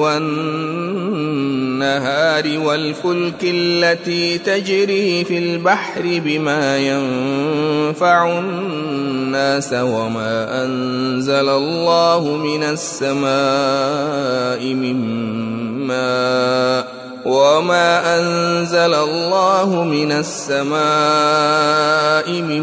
والنهار والفلك التي تجري في البحر بما ينفع الناس وما أنزل الله من السماء من ماء وما أنزل الله من السماء من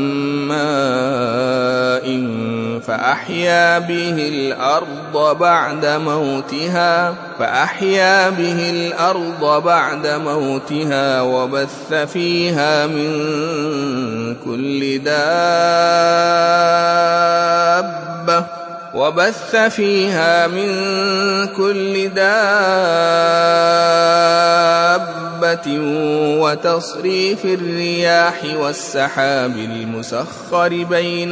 ماء فأحيا به الأرض بعد موتها فأحيا به الأرض بعد موتها وبث فيها من كل دابة وبث فيها من كل دابة وتصريف الرياح والسحاب المسخر بين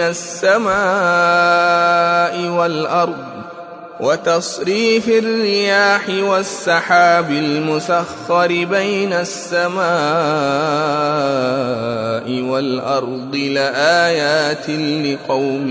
السماء والأرض وتصريف الرياح والسحاب المسخر بين السماء والأرض لآيات لقوم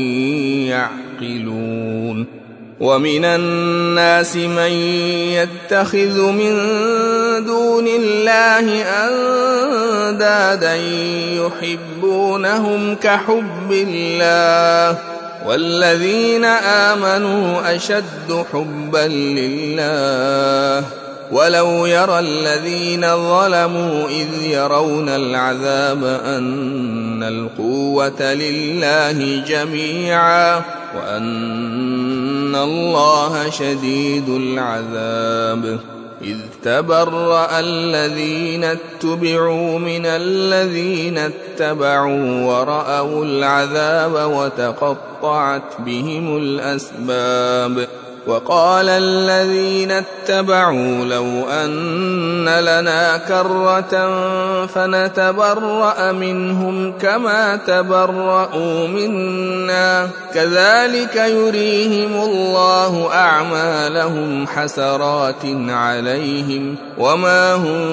يعقلون ومن الناس من يتخذ من دون الله أندادا يحبونهم كحب الله والذين آمنوا أشد حبا لله ولو يرى الذين ظلموا إذ يرون العذاب أن القوة لله جميعا وأن الله شديد العذاب إذ تبرأ الذين اتبعوا من الذين اتبعوا ورأوا العذاب وتقطعت بهم الأسباب وقال الذين اتبعوا لو أن لنا كرة فنتبرأ منهم كما تبرأوا منا كذلك يريهم الله أعمالهم حسرات عليهم وما هم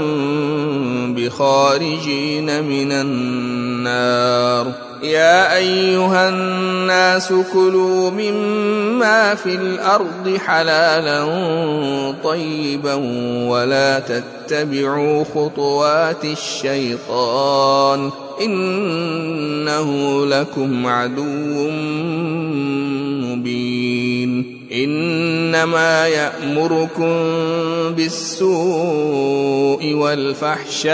بخارجين من النار يا أيها الناس كلوا مما في الأرض حلالا طيبا ولا تتبعوا خطوات الشيطان إنه لكم عدو مبين إنما يأمركم بالسوء والفحشاء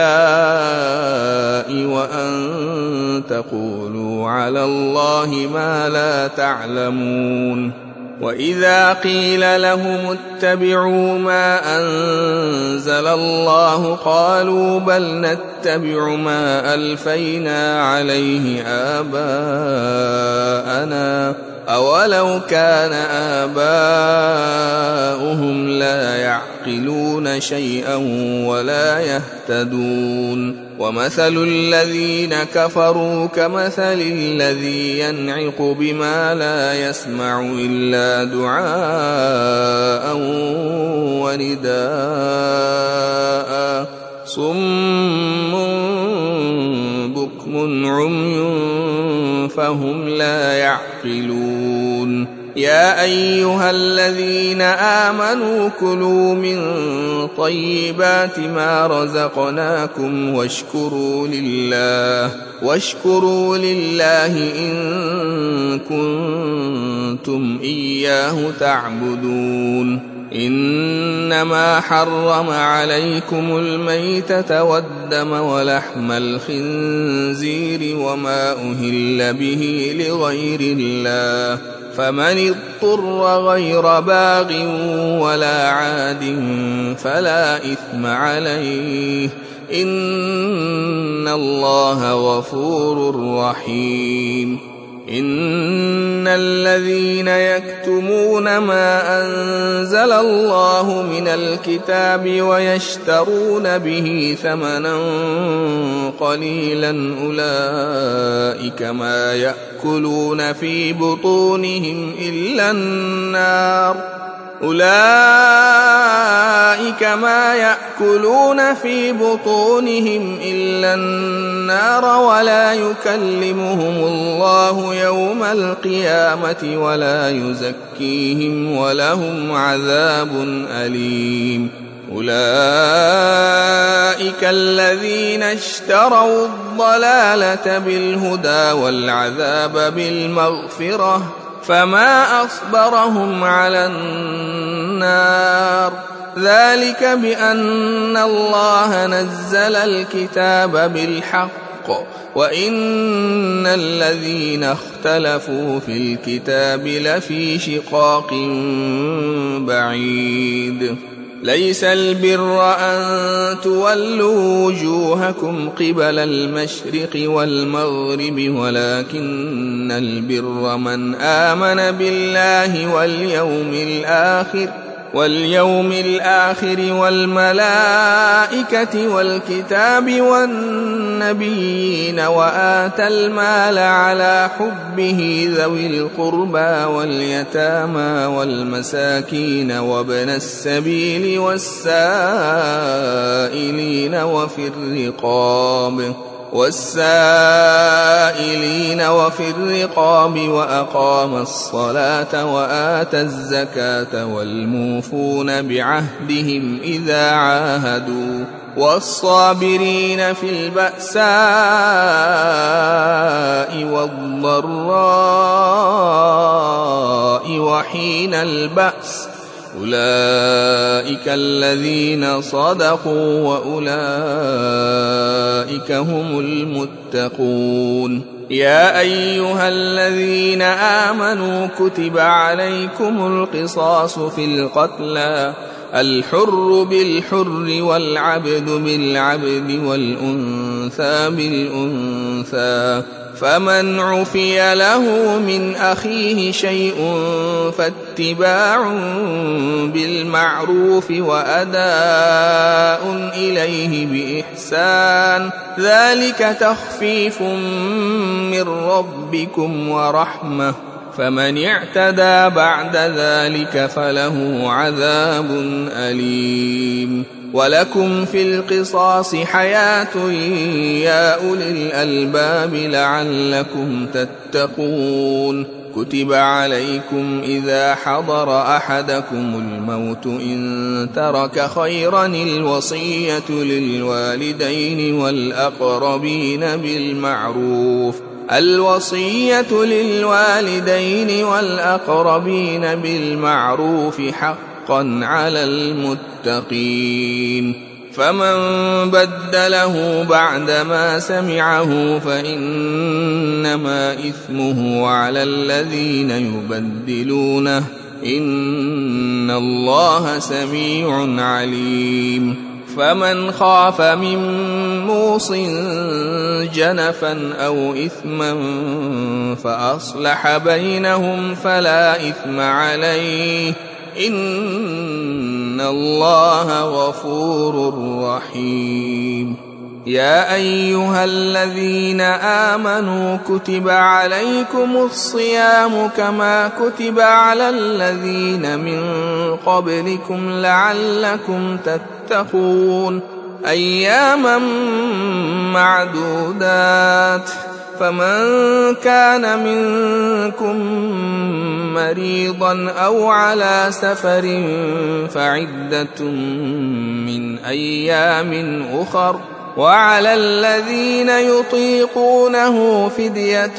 وأن تقولوا على الله ما لا تعلمون وإذا قيل لهم اتبعوا ما أنزل الله قالوا بل نتبع ما ألفينا عليه آباءنا أولو كان آباؤهم لا يعقلون شيئا ولا يهتدون ومثل الذين كفروا كمثل الذي ينعق بما لا يسمع إلا دعاء ونداء صم بكم عمي فهم لا يعقلون يا أيها الذين آمنوا كلوا من طيبات ما رزقناكم واشكروا لله واشكروا لله إن كنتم إياه تعبدون إنما حرم عليكم الميتة والدم ولحم الخنزير وما أهل به لغير الله فمن اضطر غير باغ ولا عاد فلا إثم عليه إن الله غفور رحيم إن الذين يكتمون ما أنزل الله من الكتاب ويشترون به ثمنا قليلا أولئك ما يأكلون في بطونهم إلا النار أولئك ما يأكلون في بطونهم إلا النار ولا يكلمهم الله يوم القيامة ولا يزكيهم ولهم عذاب أليم أولئك الذين اشتروا الضلالة بالهدى والعذاب بالمغفرة فما أصبرهم على النار ذلك بأن الله نزل الكتاب بالحق وإن الذين اختلفوا في الكتاب لفي شقاق بعيد ليس البر أن تولوا وجوهكم قبل المشرق والمغرب ولكن البر من آمن بالله واليوم الآخر واليوم الآخر والملائكة والكتاب والنبيين وآتى المال على حبه ذوي القربى واليتامى والمساكين وابن السبيل والسائلين وفي الرقاب والسائلين وفي الرقاب وأقام الصلاة وآتى الزكاة والموفون بعهدهم إذا عاهدوا والصابرين في البأساء والضراء وحين البأس أولئك الذين صدقوا وأولئك هم المتقون يا أيها الذين آمنوا كتب عليكم القصاص في القتلى الحر بالحر والعبد بالعبد والأنثى بالأنثى فمن عفي له من أخيه شيء فاتباع بالمعروف وأداء إليه بإحسان ذلك تخفيف من ربكم ورحمة فمن اعتدى بعد ذلك فله عذاب أليم ولكم في القصاص حياة يا أولي الألباب لعلكم تتقون كتب عليكم إذا حضر أحدكم الموت إن ترك خيرا الوصية للوالدين والأقربين بالمعروف الوصية للوالدين والأقربين بالمعروف حقا على المتقين فمن بدله بعدما سمعه فإنما إثمه على الذين يبدلونه إن الله سميع عليم فمن خاف من موص جنفا أو إثما فأصلح بينهم فلا إثم عليه إن الله غفور رحيم يا أيها الذين آمنوا كتب عليكم الصيام كما كتب على الذين من قبلكم لعلكم تتقون أياما معدودات فمن كان منكم مريضا أو على سفر فعدة من أيام أخر وعلى الذين يطيقونه فدية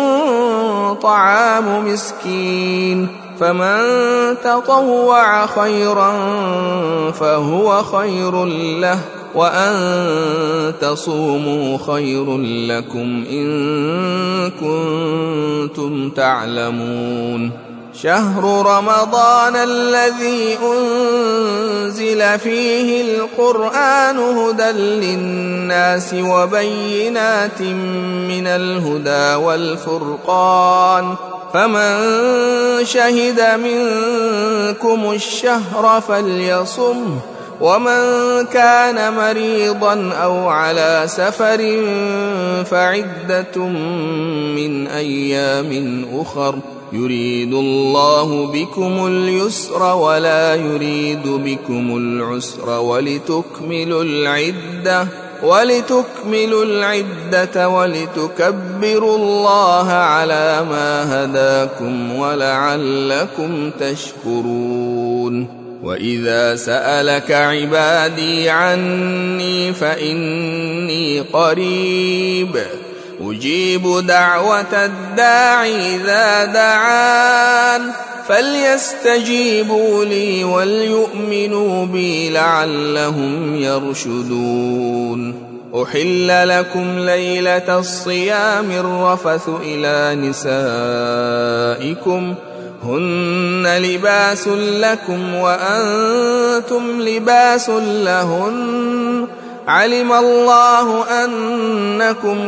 طعام مسكين فمن تطوع خيرا فهو خير له وأن تصوموا خير لكم إن كنتم تعلمون شهر رمضان الذي أنزل فيه القرآن هدى للناس وبينات من الهدى والفرقان فمن شهد منكم الشهر فليصمه ومن كان مريضا أو على سفر فعدة من أيام أخر يريد الله بكم اليسر ولا يريد بكم العسر ولتكملوا العدة ولتكملوا العدة ولتكبروا الله على ما هداكم ولعلكم تشكرون. وإذا سألك عبادي عني فإني قريب أجيب دعوة الداع إذا دعان فليستجيبوا لي وليؤمنوا بي لعلهم يرشدون. أحل لكم ليلة الصيام الرفث إلى نسائكم هن لباس لكم وأنتم لباس لهن علم الله أنكم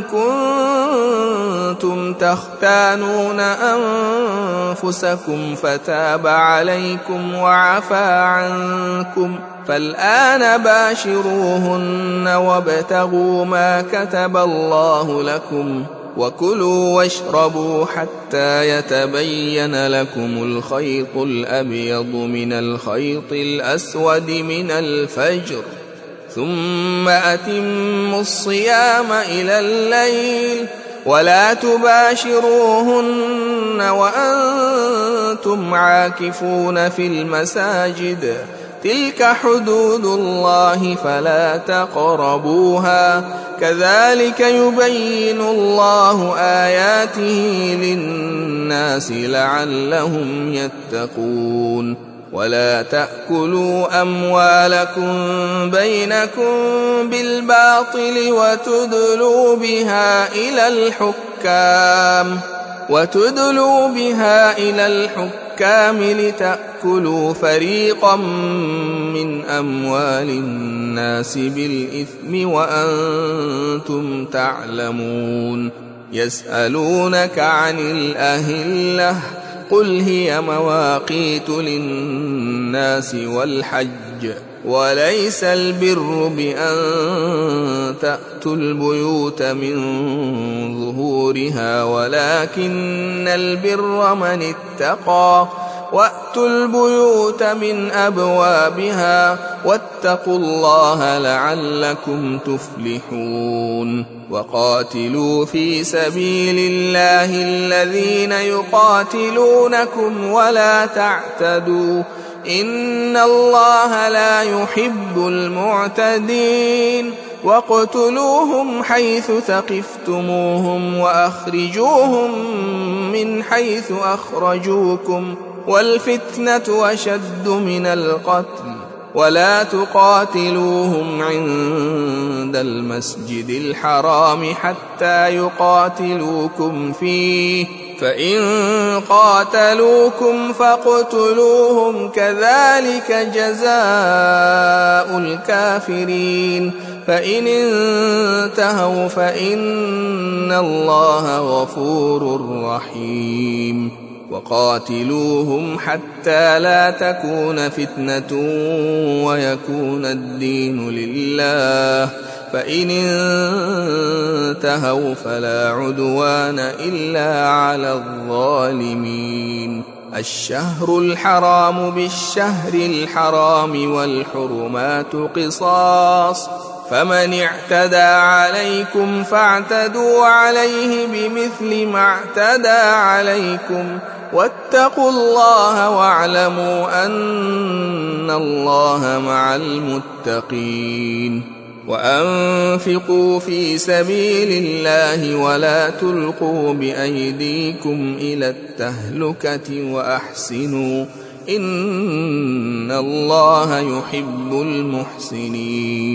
كنتم تختانون أنفسكم فتاب عليكم وعفى عنكم فالآن باشروهن وابتغوا ما كتب الله لكم وكلوا واشربوا حتى يتبين لكم الخيط الأبيض من الخيط الأسود من الفجر ثم أتموا الصيام إلى الليل ولا تباشروهن وأنتم عاكفون في المساجد تلك حدود الله فلا تقربوها كذلك يبين الله آياته للناس لعلهم يتقون. ولا تأكلوا أموالكم بينكم بالباطل وتدلوا بها إلى الحكام وتدلوا بها إلى الحكام لتأكلوا فريقا من أموال الناس بالإثم وأنتم تعلمون. يسألونك عن الأهلة قل هي مواقيت للناس والحج وليس البر بأن تأتوا البيوت من ظهورها ولكن البر من اتقى وأتوا البيوت من أبوابها واتقوا الله لعلكم تفلحون. وقاتلوا في سبيل الله الذين يقاتلونكم ولا تعتدوا إن الله لا يحب المعتدين. واقتلوهم حيث ثقفتموهم وأخرجوهم من حيث أخرجوكم والفتنة أشد من القتل ولا تقاتلوهم عند المسجد الحرام حتى يقاتلوكم فيه فإن قاتلوكم فاقتلوهم كذلك جزاء الكافرين فإن انتهوا فإن الله غفور رحيم. وقاتلوهم حتى لا تكون فتنة ويكون الدين لله فإن انتهوا فلا عدوان إلا على الظالمين. الشهر الحرام بالشهر الحرام والحرمات قصاص فمن اعتدى عليكم فاعتدوا عليه بمثل ما اعتدى عليكم واتقوا الله واعلموا أن الله مع المتقين. وأنفقوا في سبيل الله ولا تلقوا بأيديكم إلى التهلكة وأحسنوا إن الله يحب المحسنين.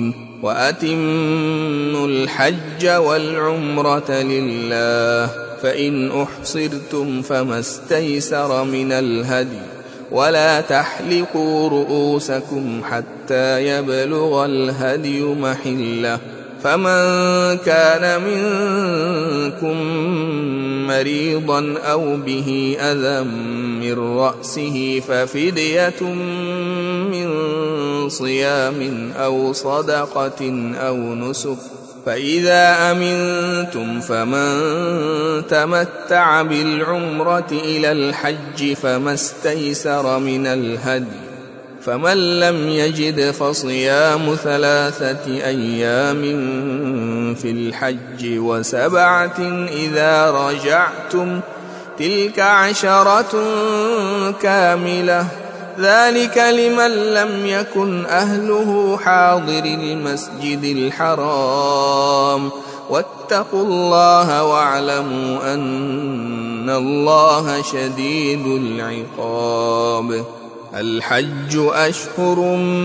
وأتموا الحج والعمرة لله، فإن أحصرتم فما استيسر من الهدي، ولا تحلقوا رؤوسكم حتى يبلغ الهدي محله، فمن كان منكم مريضا أو به أذى من رأسه ففدية من صيام أو صدقة أو نسك، فإذا أمنتم فمن تمتع بالعمرة إلى الحج فما استيسر من الهدي، فمن لم يجد فصيام ثلاثة أيام في الحج وسبعة إذا رجعتم، تلك عشرة كاملة، ذلك لمن لم يكن أهله حاضر المسجد الحرام، واتقوا الله واعلموا أن الله شديد العقاب. الحج أشهر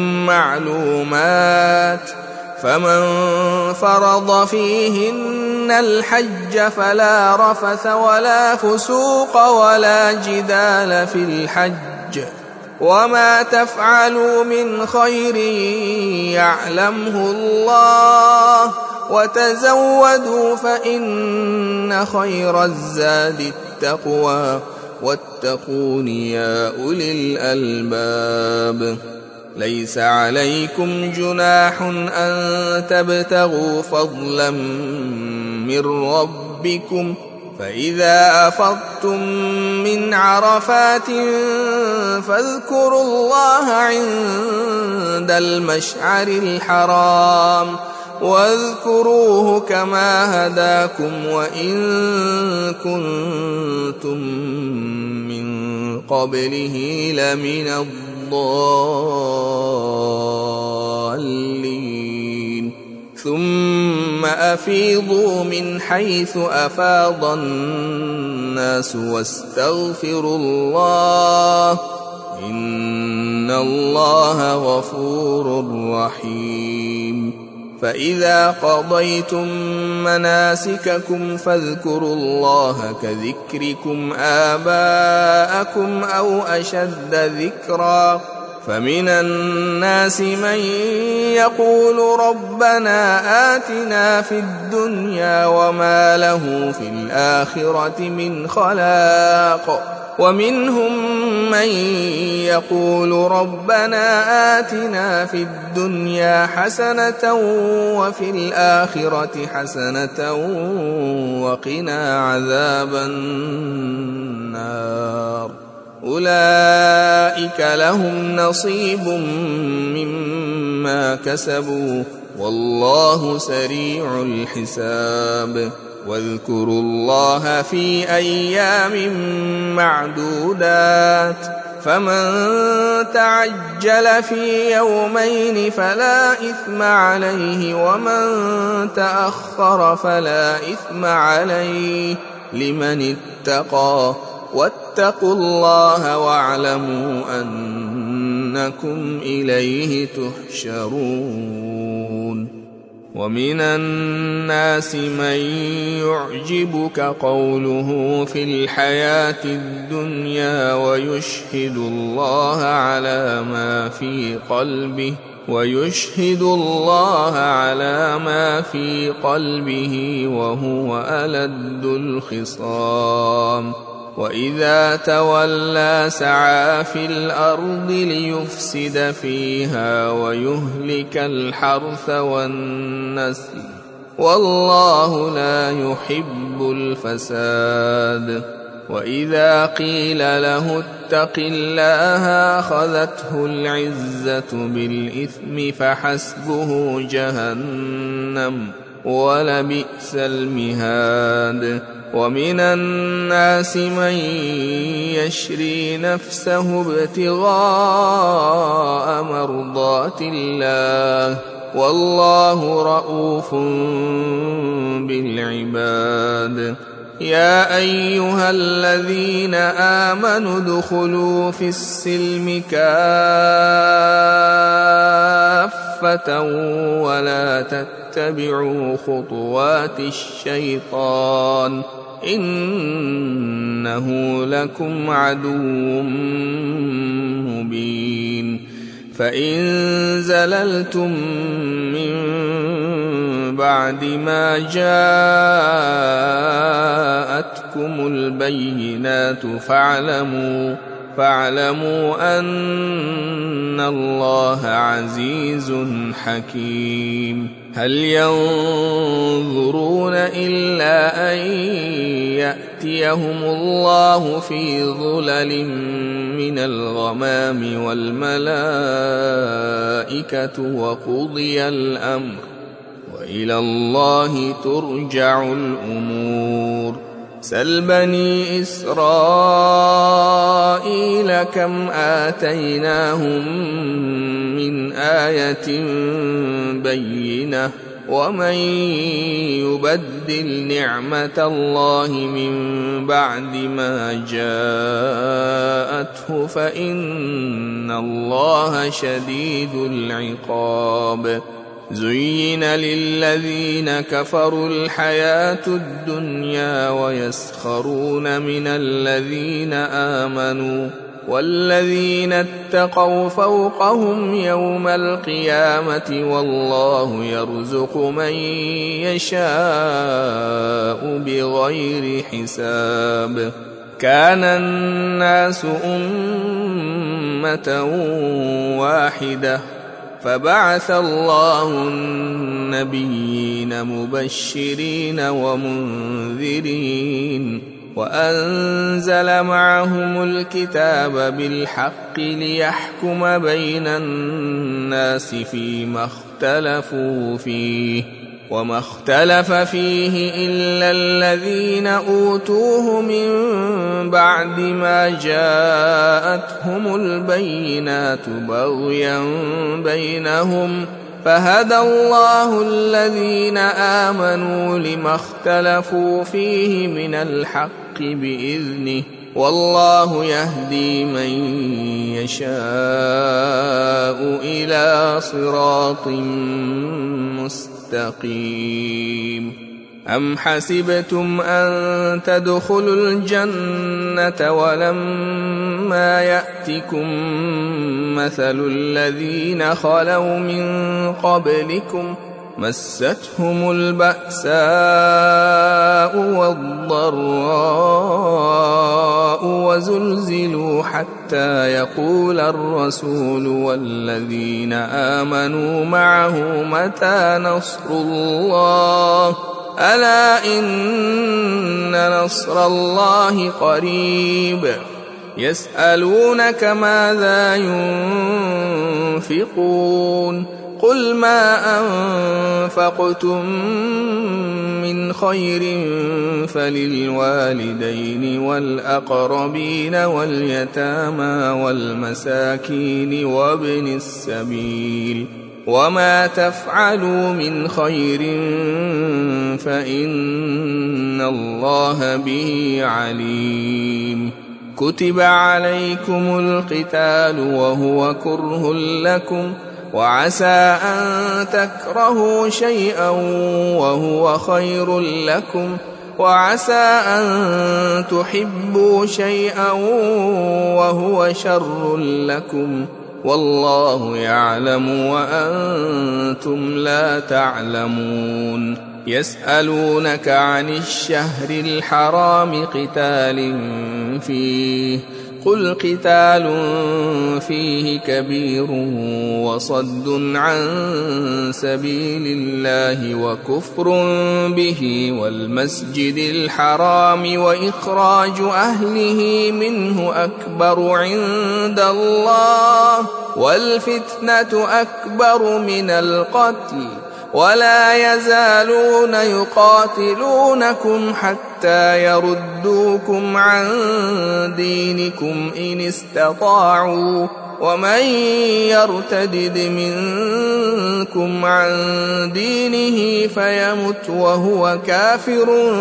معلومات، فمن فرض فيهن الحج فلا رفث ولا فسوق ولا جدال في الحج، وما تفعلوا من خير يعلمه الله، وتزودوا فإن خير الزاد التقوى، واتقون يا أولي الألباب. ليس عليكم جناح أن تبتغوا فضلا من ربكم، فإذا أفضتم من عرفات فاذكروا الله عند المشعر الحرام، واذكروه كما هداكم وإن كنتم من قبله لمن الضالين. ثم أفيضوا من حيث أفاض الناس واستغفروا الله، إن الله غفور رحيم. فإذا قضيتم مناسككم فاذكروا الله كذكركم آباءكم أو أشد ذكرا، فمن الناس من يقول ربنا آتنا في الدنيا وما له في الآخرة من خلاق، ومنهم من يقول ربنا آتنا في الدنيا حسنة وفي الآخرة حسنة وقنا عذاب النار. أولئك لهم نصيب مما كسبوا والله سريع الحساب. واذكروا الله في أيام معدودات، فمن تعجل في يومين فلا إثم عليه، ومن تأخر فلا إثم عليه لمن اتقى، واتقوا الله واعلموا أنكم إليه تحشرون. ومن الناس من يعجبك قوله في الحياة الدنيا ويشهد الله على ما في قلبه ويشهد الله على ما في قلبه وهو ألد الخصام. وإذا تولى سعى في الأرض ليفسد فيها ويهلك الحرث والنسل، والله لا يحب الفساد. وإذا قيل له اتق الله أخذته العزة بالإثم فحسبه جهنم ولبئس المهاد. ومن الناس من يشري نفسه ابتغاء مرضات الله، والله رؤوف بالعباد. يا أيها الذين آمنوا ادخلوا في السلم كافة كافة ولا تتبعوا خطوات الشيطان إنه لكم عدو مبين. فإن زللتم من بعد ما جاءتكم البينات فاعلموا فاعلموا أن الله عزيز حكيم. هل ينظرون إلا أن يأتيهم الله في ظلل من الغمام والملائكة وقضي الأمر وإلى الله ترجع الأمور. سل بني إسرائيل كم آتيناهم من آية بينة ومن يبدل نعمة الله من بعد ما جاءته فإن الله شديد العقاب. زين للذين كفروا الحياة الدنيا ويسخرون من الذين آمنوا والذين اتقوا فوقهم يوم القيامة والله يرزق من يشاء بغير حساب. كان الناس أمة واحدة فبعث الله النبيين مبشرين ومنذرين وأنزل معهم الكتاب بالحق ليحكم بين الناس فيما اختلفوا فيه وما اختلف فيه إلا الذين أوتوه من بعد ما جاءتهم البينات بغيا بينهم فهدى الله الذين آمنوا لما اختلفوا فيه من الحق بإذنه والله يهدي من يشاء إلى صراط مستقيم. أم حسبتم أن تدخلوا الجنة ولما يأتكم مثل الذين خلوا من قبلكم مستهم البأساء والضراء وزلزلوا حتى يقول الرسول والذين آمنوا معه متى نصر الله ألا إن نصر الله قريب. يسألونك ماذا ينفقون قل ما أنفقتم من خير فللوالدين والأقربين واليتامى والمساكين وابن السبيل وما تفعلوا من خير فإن الله به عليم. كتب عليكم القتال وهو كره لكم وعسى أن تكرهوا شيئا وهو خير لكم وعسى أن تحبوا شيئا وهو شر لكم والله يعلم وأنتم لا تعلمون. يسألونك عن الشهر الحرام قتال فيه قل قتال فيه كبير وصد عن سبيل الله وكفر به والمسجد الحرام وإخراج أهله منه أكبر عند الله والفتنة أكبر من القتل ولا يزالون يقاتلونكم حتى يردوكم عن دينكم إن استطاعوا ومن يرتدد منكم عن دينه فيمت وهو كافر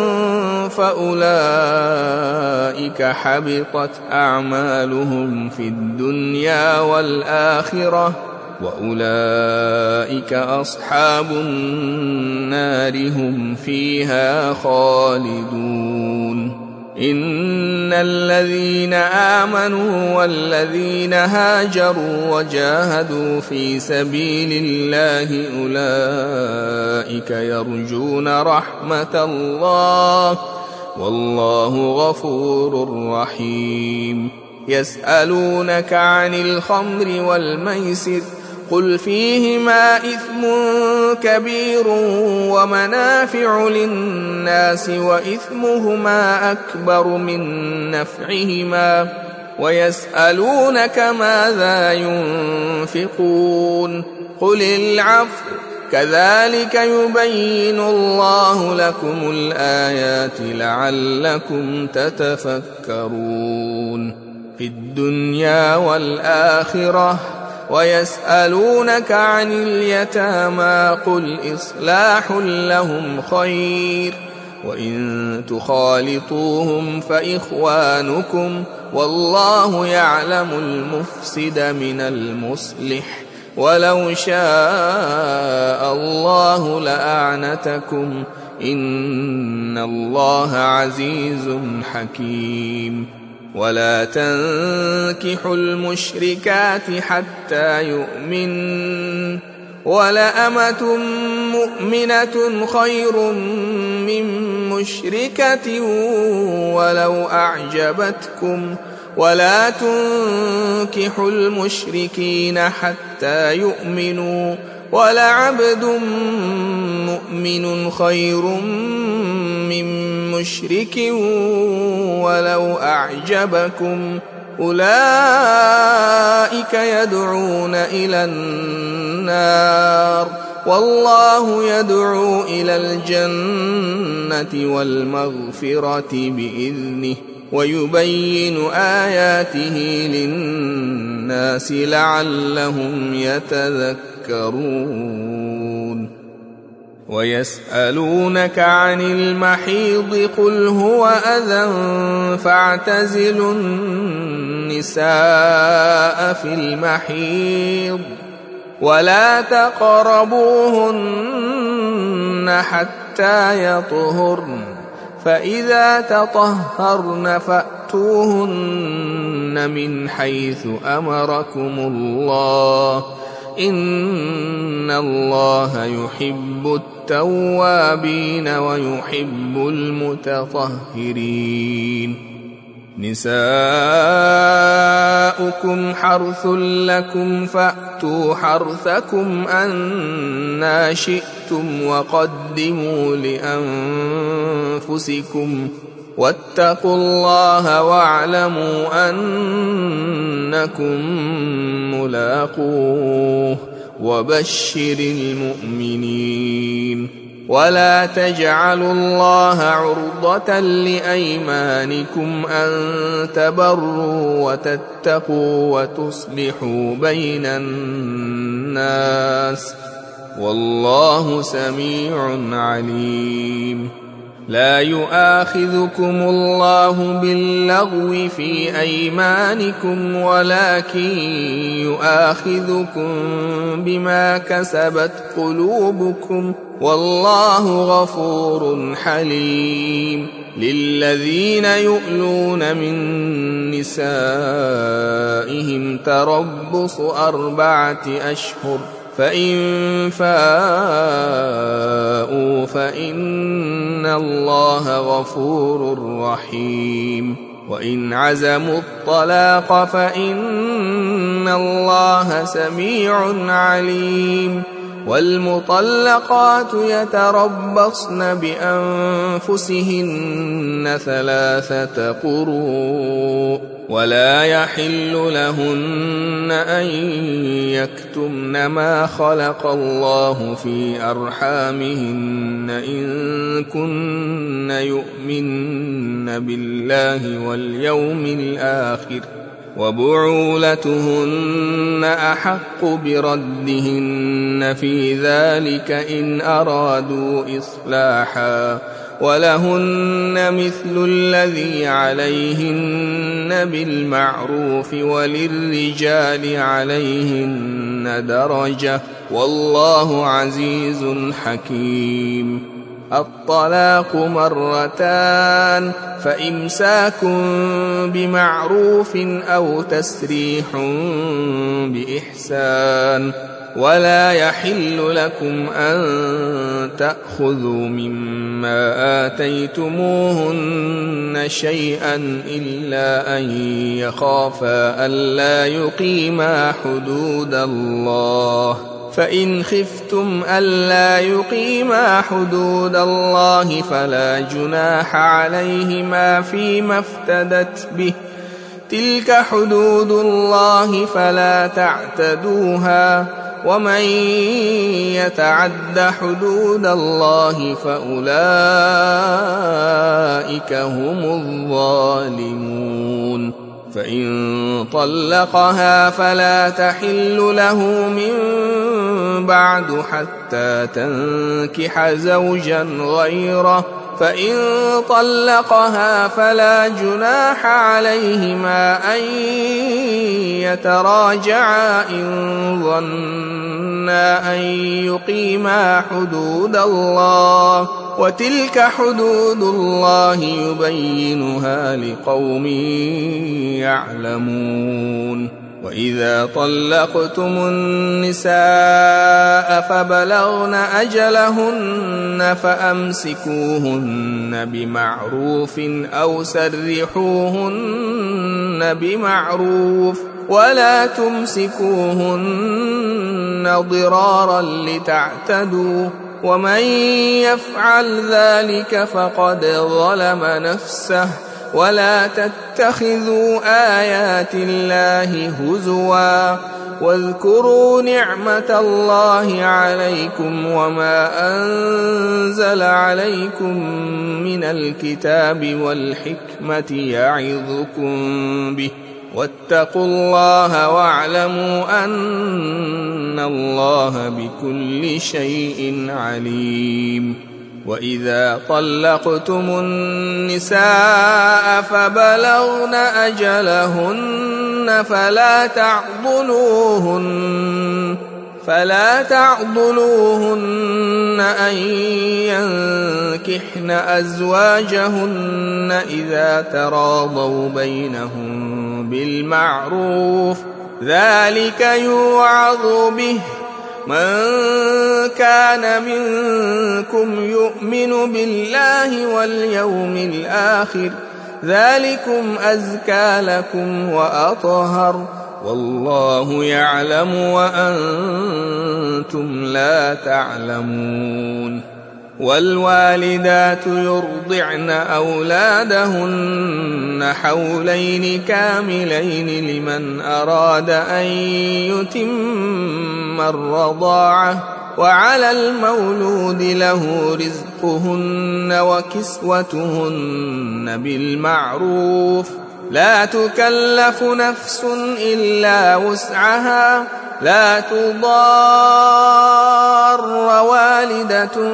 فأولئك حبطت أعمالهم في الدنيا والآخرة وأولئك أصحاب النار هم فيها خالدون. إن الذين آمنوا والذين هاجروا وجاهدوا في سبيل الله أولئك يرجون رحمة الله والله غفور رحيم. يسألونك عن الخمر والميسر قل فيهما إثم كبير ومنافع للناس وإثمهما أكبر من نفعهما ويسألونك ماذا ينفقون قل العفو كذلك يبين الله لكم الآيات لعلكم تتفكرون في الدنيا والآخرة. ويسألونك عن اليتامى قل إصلاح لهم خير وإن تخالطوهم فإخوانكم والله يعلم المفسد من المصلح ولو شاء الله لأعنتكم إن الله عزيز حكيم. ولا تنكحوا المشركات حتى يؤمن ولأمة مؤمنة خير من مشركة ولو أعجبتكم ولا تنكحوا المشركين حتى يؤمنوا ولعبد مؤمن خير من مشرك ولو أعجبكم أولئك يدعون إلى النار والله يدعو إلى الجنة والمغفرة بإذنه ويبين آياته للناس لعلهم يتذكرون. ويسألونك عن المحيض قل هو أذى فاعتزلوا النساء في المحيض ولا تقربوهن حتى يطهرن فإذا تطهرن فأتوهن من حيث أمركم الله إن الله يحب التوابين ويحب المتطهرين. نساؤكم حرث لكم فأتوا حرثكم أنى شئتم وقدموا لأنفسكم واتقوا الله واعلموا أنكم ملاقوه وبشر المؤمنين. ولا تجعلوا الله عرضة لأيمانكم أن تبروا وتتقوا وتصلحوا بين الناس والله سميع عليم. لا يؤاخذكم الله باللغو في أيمانكم ولكن يؤاخذكم بما كسبت قلوبكم والله غفور حليم. للذين يؤلون من نسائهم تربص أربعة أشهر فإن فاءوا فإن الله غفور رحيم. وإن عزموا الطلاق فإن الله سميع عليم. والمطلقات يتربصن بأنفسهن ثلاثة قروء ولا يحل لهن أن يكتمن ما خلق الله في أرحامهن إن كن يؤمن بالله واليوم الآخر وبعولتهن أحق بردهن في ذلك إن أرادوا إصلاحا ولهن مثل الذي عليهن بالمعروف وللرجال عليهن درجة والله عزيز حكيم. الطلاق مرتان فإمساك بمعروف أو تسريح بإحسان ولا يحل لكم أن تأخذوا مما آتيتموهن شيئا إلا أن يخافا ألا يقيما حدود الله فإن خفتم ألا يقيما حدود الله فلا جناح عليهما فيما افتدت به تلك حدود الله فلا تعتدوها ومن يتعد حدود الله فأولئك هم الظالمون. فإن طلقها فلا تحل له من بعد حتى تنكح زوجا غيره فإن طلقها فلا جناح عليهما أن يتراجعا إن ظنا أن يقيما حدود الله وتلك حدود الله يبينها لقوم يعلمون. وإذا طلقتم النساء فبلغن أجلهن فأمسكوهن بمعروف أو سرحوهن بمعروف ولا تمسكوهن ضرارا لتعتدوا ومن يفعل ذلك فقد ظلم نفسه ولا تتخذوا آيات الله هزوا واذكروا نعمة الله عليكم وما أنزل عليكم من الكتاب والحكمة يعظكم به واتقوا الله واعلموا أن الله بكل شيء عليم. وإذا طلقتم النساء فبلغن أجلهن فلا تعضلوهن فلا تعضلوهن أن ينكحن أزواجهن إذا تراضوا بينهم بالمعروف ذلك يوعظ به من كان منكم يؤمن بالله واليوم الآخر ذلكم أزكى لكم وأطهر والله يعلم وأنتم لا تعلمون. والوالدات يرضعن أولادهن حولين كاملين لمن أراد أن يتم الرضاعة وعلى المولود له رزقهن وكسوتهن بالمعروف لا تكلف نفس إلا وسعها لا تضار والدة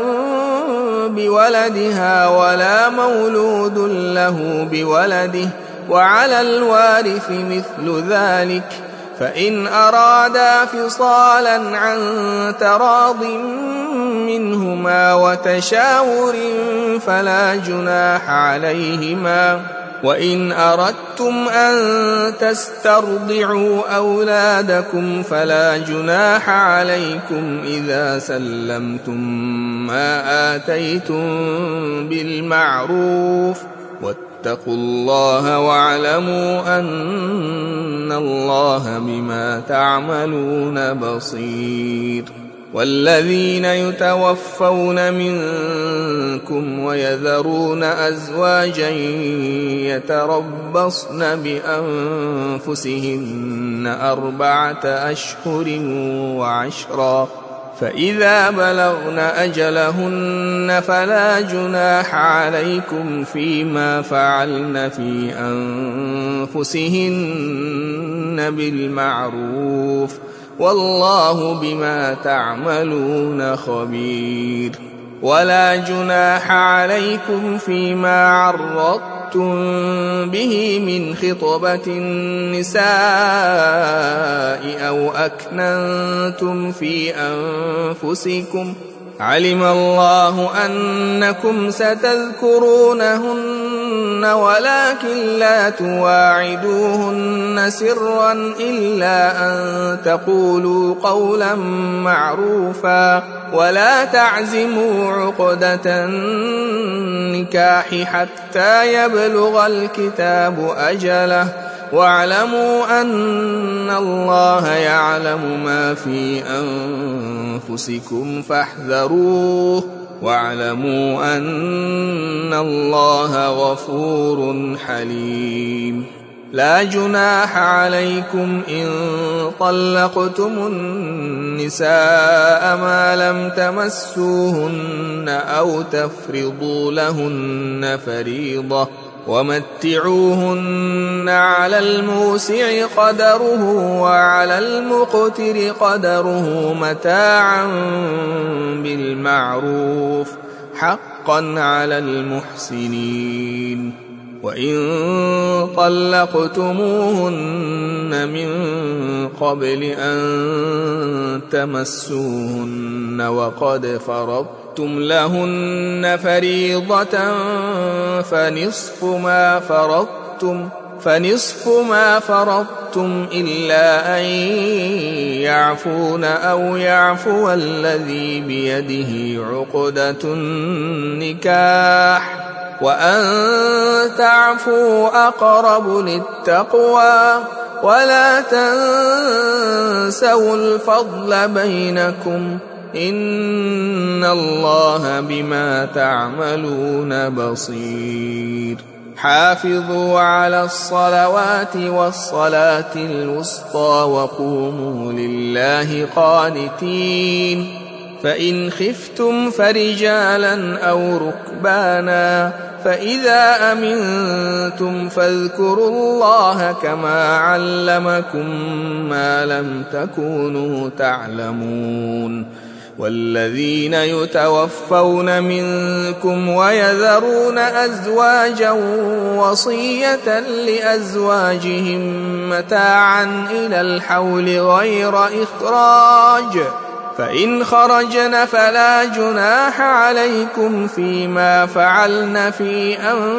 بولدها ولا مولود له بولده وعلى الوارث مثل ذلك فإن أرادا فصالا عن تراض منهما وتشاور فلا جناح عليهما. وإن أردتم أن تسترضعوا أولادكم فلا جناح عليكم إذا سلمتم ما آتيتم بالمعروف واتقوا الله واعلموا أن الله بما تعملون بصير. والذين يتوفون منكم ويذرون أزواجا يتربصن بأنفسهن أربعة أشهر وعشرا فإذا بلغن أجلهن فلا جناح عليكم فيما فعلن في أنفسهن بالمعروف والله بما تعملون خبير. ولا جناح عليكم فيما عرضتم به من خطبة النساء أو أكننتم في أنفسكم علم الله أنكم ستذكرونهن ولكن لا تواعدوهن سرا إلا أن تقولوا قولا معروفا ولا تعزموا عقدة النكاح حتى يبلغ الكتاب أجله واعلموا أن الله يعلم ما في أنفسكم فاحذروه واعلموا أن الله غفور حليم لا جناح عليكم إن طلقتم النساء ما لم تمسوهن أو تفرضوا لهن فريضة ومتعوهن على الموسع قدره وعلى المقتر قدره متاعا بالمعروف حقا على المحسنين وإن طلقتموهن من قبل أن تمسوهن وقد فرضتم لهن فريضة فنصف ما فرضتم فنصف ما فرضتم إلا أن يعفون أو يعفو الذي بيده عقدة النكاح وأن تعفوا أقرب للتقوى ولا تنسوا الفضل بينكم إن الله بما تعملون بصير حافظوا على الصلوات والصلاة الوسطى وقوموا لله قانتين فإن خفتم فرجالا أو ركبانا فإذا أمنتم فاذكروا الله كما علمكم ما لم تكونوا تعلمون والذين يتوفون منكم ويذرون أزواجا وصية لأزواجهم متاعا إلى الحول غير إخراج فإن خرجن فلا جناح عليكم فيما فعلن في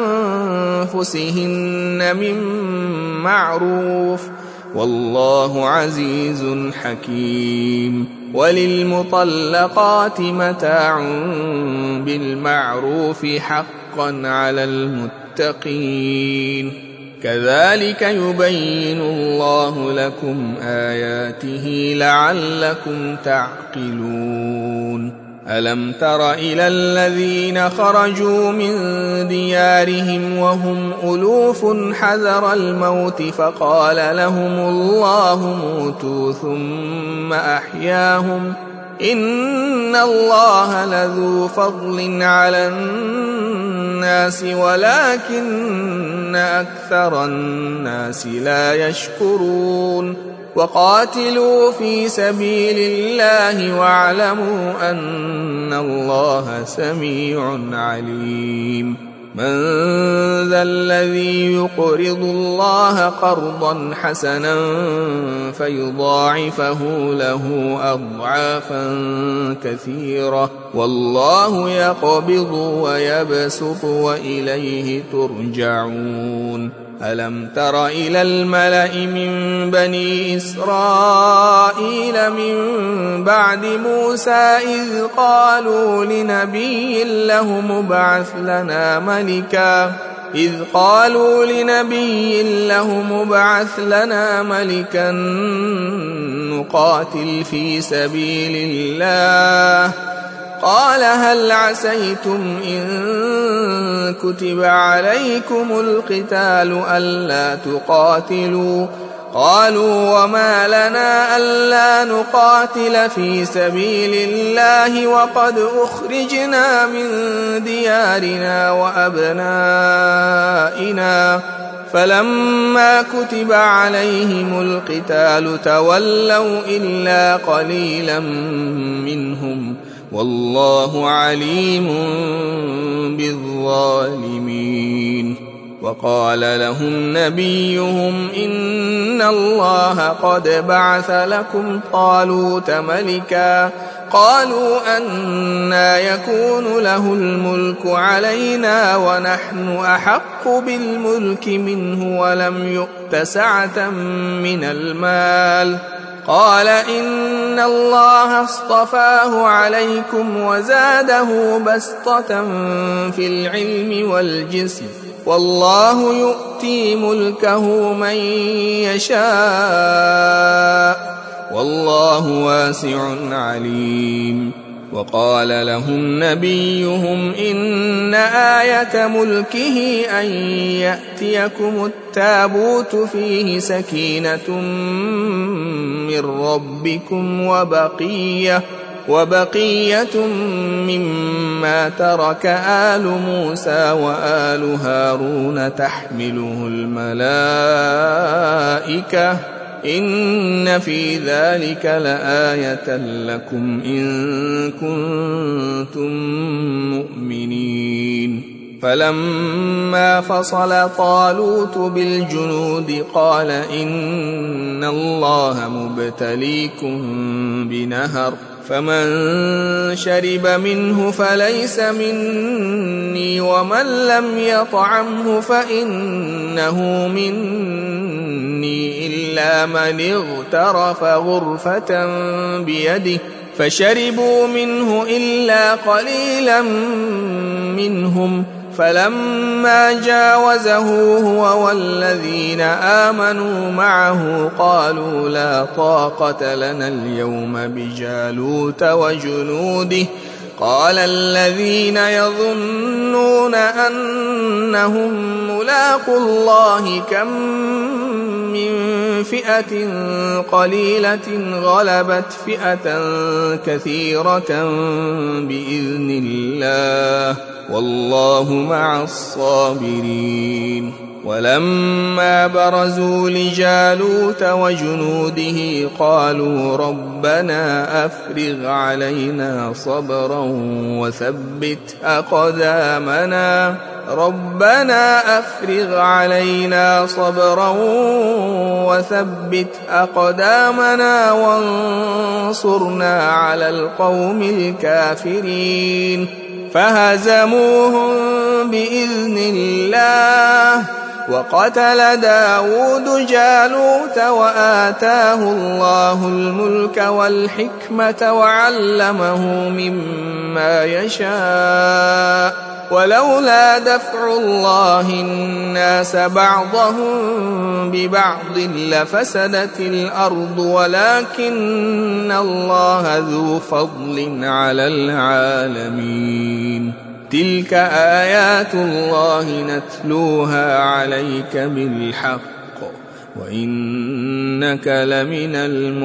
أنفسهن من معروف والله عزيز حكيم وللمطلقات متاع بالمعروف حقا على المتقين كذلك يبين الله لكم آياته لعلكم تعقلون ألم تر إلى الذين خرجوا من ديارهم وهم ألوف حذر الموت فقال لهم الله موتوا ثم أحياهم إن الله لذو فضل على الناس ولكن أكثر الناس لا يشكرون وقاتلوا في سبيل الله واعلموا أن الله سميع عليم من ذا الذي يقرض الله قرضا حسنا فيضاعفه له أضعافا كثيرة والله يقبض ويبسط وإليه ترجعون ألم تر إلى الملأ من بني إسرائيل من بعد موسى إذ قالوا لنبي له مبعث لنا ملكا إذ قالوا لنبي له مبعث لنا ملكا نقاتل في سبيل الله قال هل عسيتم إن كتب عليكم القتال ألا تقاتلوا قالوا وما لنا ألا نقاتل في سبيل الله وقد أخرجنا من ديارنا وأبنائنا فلما كتب عليهم القتال تولوا إلا قليلا منهم والله عليم بالظالمين. وقال لهم نبيهم إن الله قد بعث لكم طالوت ملكا. قالوا أنى يكون له الملك علينا ونحن أحق بالملك منه ولم يؤت سعة من المال. قال إن الله اصطفاه عليكم وزاده بسطة في العلم والجسم والله يؤتي ملكه من يشاء والله واسع عليم. وقال لهم نبيهم إن آية ملكه أن يأتيكم التابوت فيه سكينة من ربكم وبقية وبقية مما ترك آل موسى وآل هارون تحمله الملائكة إن في ذلك لآية لكم إن كنتم مؤمنين. فلما فصل طالوت بالجنود قال إن الله مبتليكم بنهر فمن شرب منه فليس مني ومن لم يطعمه فإنه مني إلا من اغترف غرفة بيده فشربوا منه إلا قليلا منهم. فلما جاوزه هو والذين آمنوا معه قالوا لا طاقة لنا اليوم بجالوت وجنوده. قال الذين يظنون أنهم ملاقو الله كم من فئة قليلة غلبت فئة كثيرة بإذن الله والله مع الصابرين. ولما برزوا لجالوت وجنوده قالوا ربنا أفرغ علينا صبرا وثبت أقدامنا ربنا أفرغ علينا صبرا وثبت أقدامنا وانصرنا على القوم الكافرين. فهزموهم بإذن الله وقتل داود جالوت وآتاه الله الملك والحكمة وعلمه مما يشاء ولولا دفع الله الناس بعضهم ببعض لفسدت الأرض ولكن الله ذو فضل على العالمين. تلك آيات الله نتلوها عليك بالحق وإنك لمن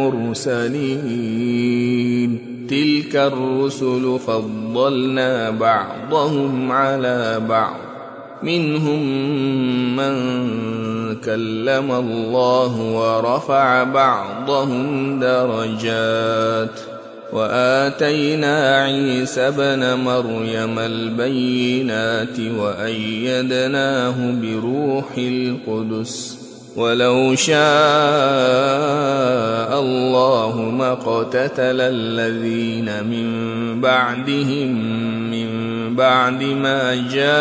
المرسلين. تلك الرسل فضلنا بعضهم على بعض منهم من كلم الله ورفع بعضهم درجات وآتينا عيسى ابن مريم البينات وأيدناه بروح القدس ولو شاء الله ما اقتتل الذين من بعدهم من بعد ما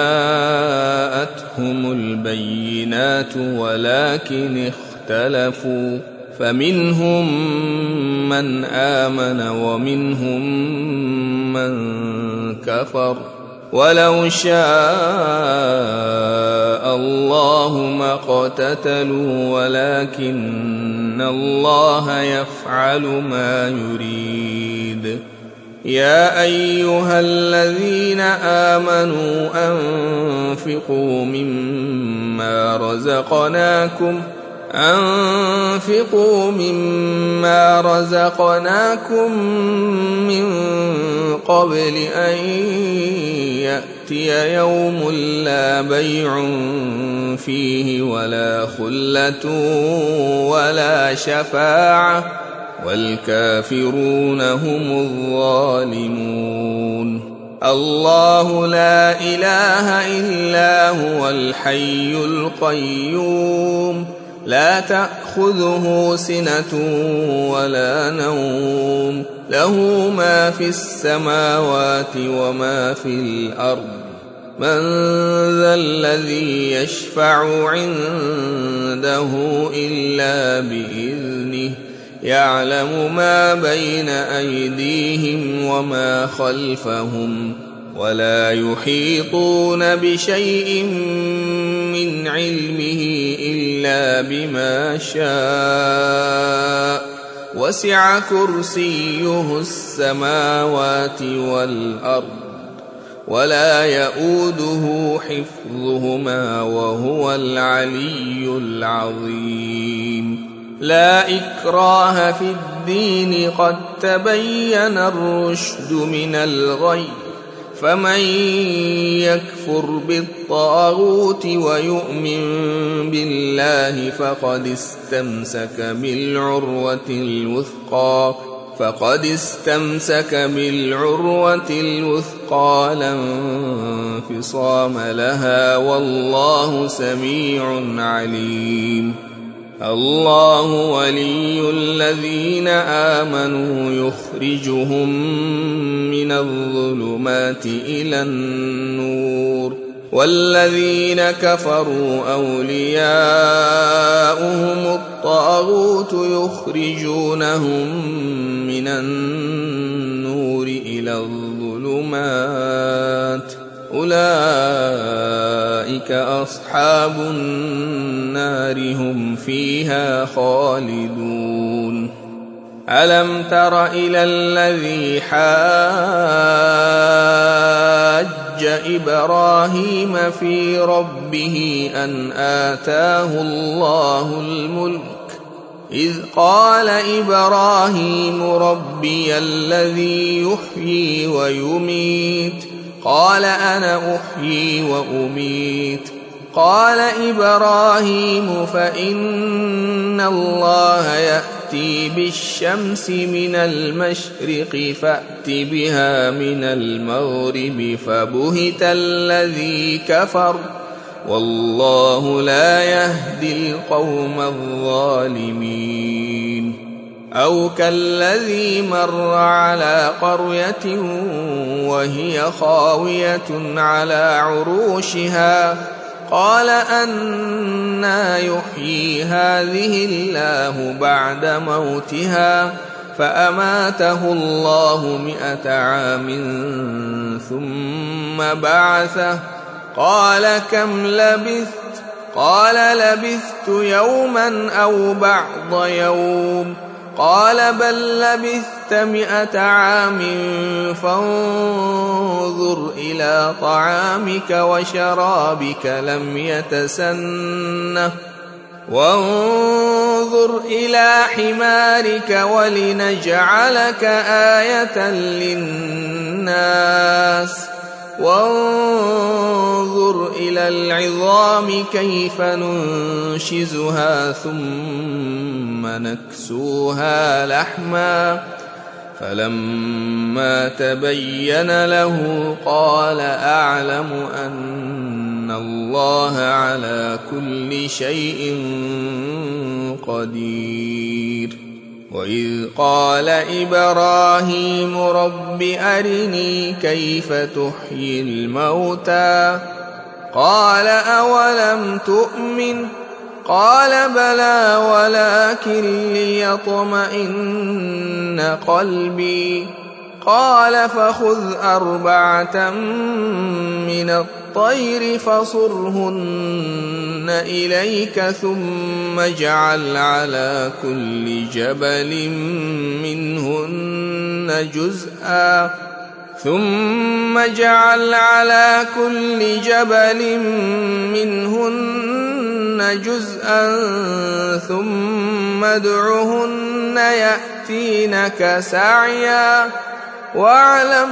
جاءتهم البينات ولكن اختلفوا فمنهم من آمن ومنهم من كفر ولو شاء الله ما اقتتلوا ولكن الله يفعل ما يريد. يا أيها الذين آمنوا أنفقوا مما رزقناكم أنفقوا مما رزقناكم من قبل أن يأتي يوم لا بيع فيه ولا خلة ولا شفاعة والكافرون هم الظالمون. الله لا إله إلا هو الحي القيوم لا تأخذه سنة ولا نوم له ما في السماوات وما في الأرض من ذا الذي يشفع عنده إلا بإذنه يعلم ما بين أيديهم وما خلفهم ولا يحيطون بشيء من علمه إلا بما شاء وسع كرسيه السماوات والأرض ولا يؤوده حفظهما وهو العلي العظيم. لا إكراه في الدين قد تبين الرشد من الغي فمن يكفر بالطاغوت ويؤمن بالله فقد استمسك بالعروة الوثقى فقد استمسك بالعروة الوثقى لا انفصام لها والله سميع عليم. الله ولي الذين آمنوا يخرجهم من الظلمات إلى النور والذين كفروا أولياؤهم الطاغوت يخرجونهم من النور إلى الظلمات أولئك أصحاب النار هم فيها خالدون. ألم تر إلى الذي حاج إبراهيم في ربه أن آتاه الله الملك إذ قال إبراهيم ربي الذي يحيي ويميت قال أنا أحيي وأميت قال إبراهيم فإن الله يأتي بالشمس من المشرق فأت بها من المغرب فبهت الذي كفر والله لا يهدي القوم الظالمين. أو كالذي مر على قرية وهي خاوية على عروشها قال أنى يحيي هذه الله بعد موتها فأماته الله مئة عام ثم بعثه قال كم لبثت قال لبثت يوما أو بعض يوم قال بل لبثت مئة عام فانظر إلى طعامك وشرابك لم يتسنه وانظر إلى حمارك ولنجعلك آية للناس وانظر إلى العظام كيف ننشزها ثم نكسوها لحما فلما تبين له قال أعلم أن الله على كل شيء قدير. وإذ قال إبراهيم رب أرني كيف تحيي الموتى قال أولم تؤمن قال بلى ولكن ليطمئن قلبي قال فخذ أربعة من الطير فصرهن إليك ثم اجعل على كل جبل منهن جزءا ثم اجعل على كل جبل منهن جزءا ثم ادعهن يأتينك سعيا واعلم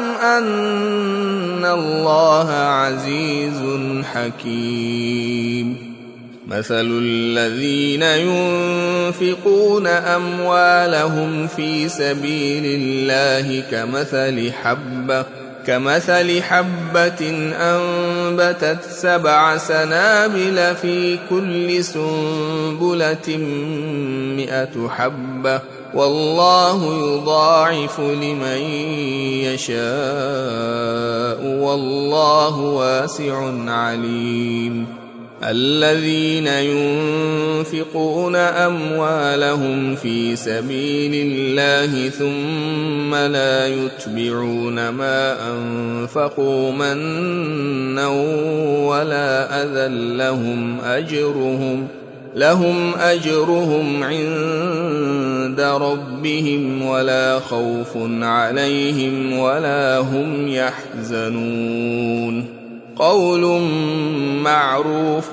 أن الله عزيز حكيم. مثل الذين ينفقون أموالهم في سبيل الله كمثل حبة كمثل حبة أنبتت سبع سنابل في كل سنبلة مئة حبة والله يضاعف لمن يشاء والله واسع عليم. الذين ينفقون أموالهم في سبيل الله ثم لا يتبعون ما أنفقوا منا ولا أذى لهم أجرهم لهم أجرهم عند ربهم ولا خوف عليهم ولا هم يحزنون. قول معروف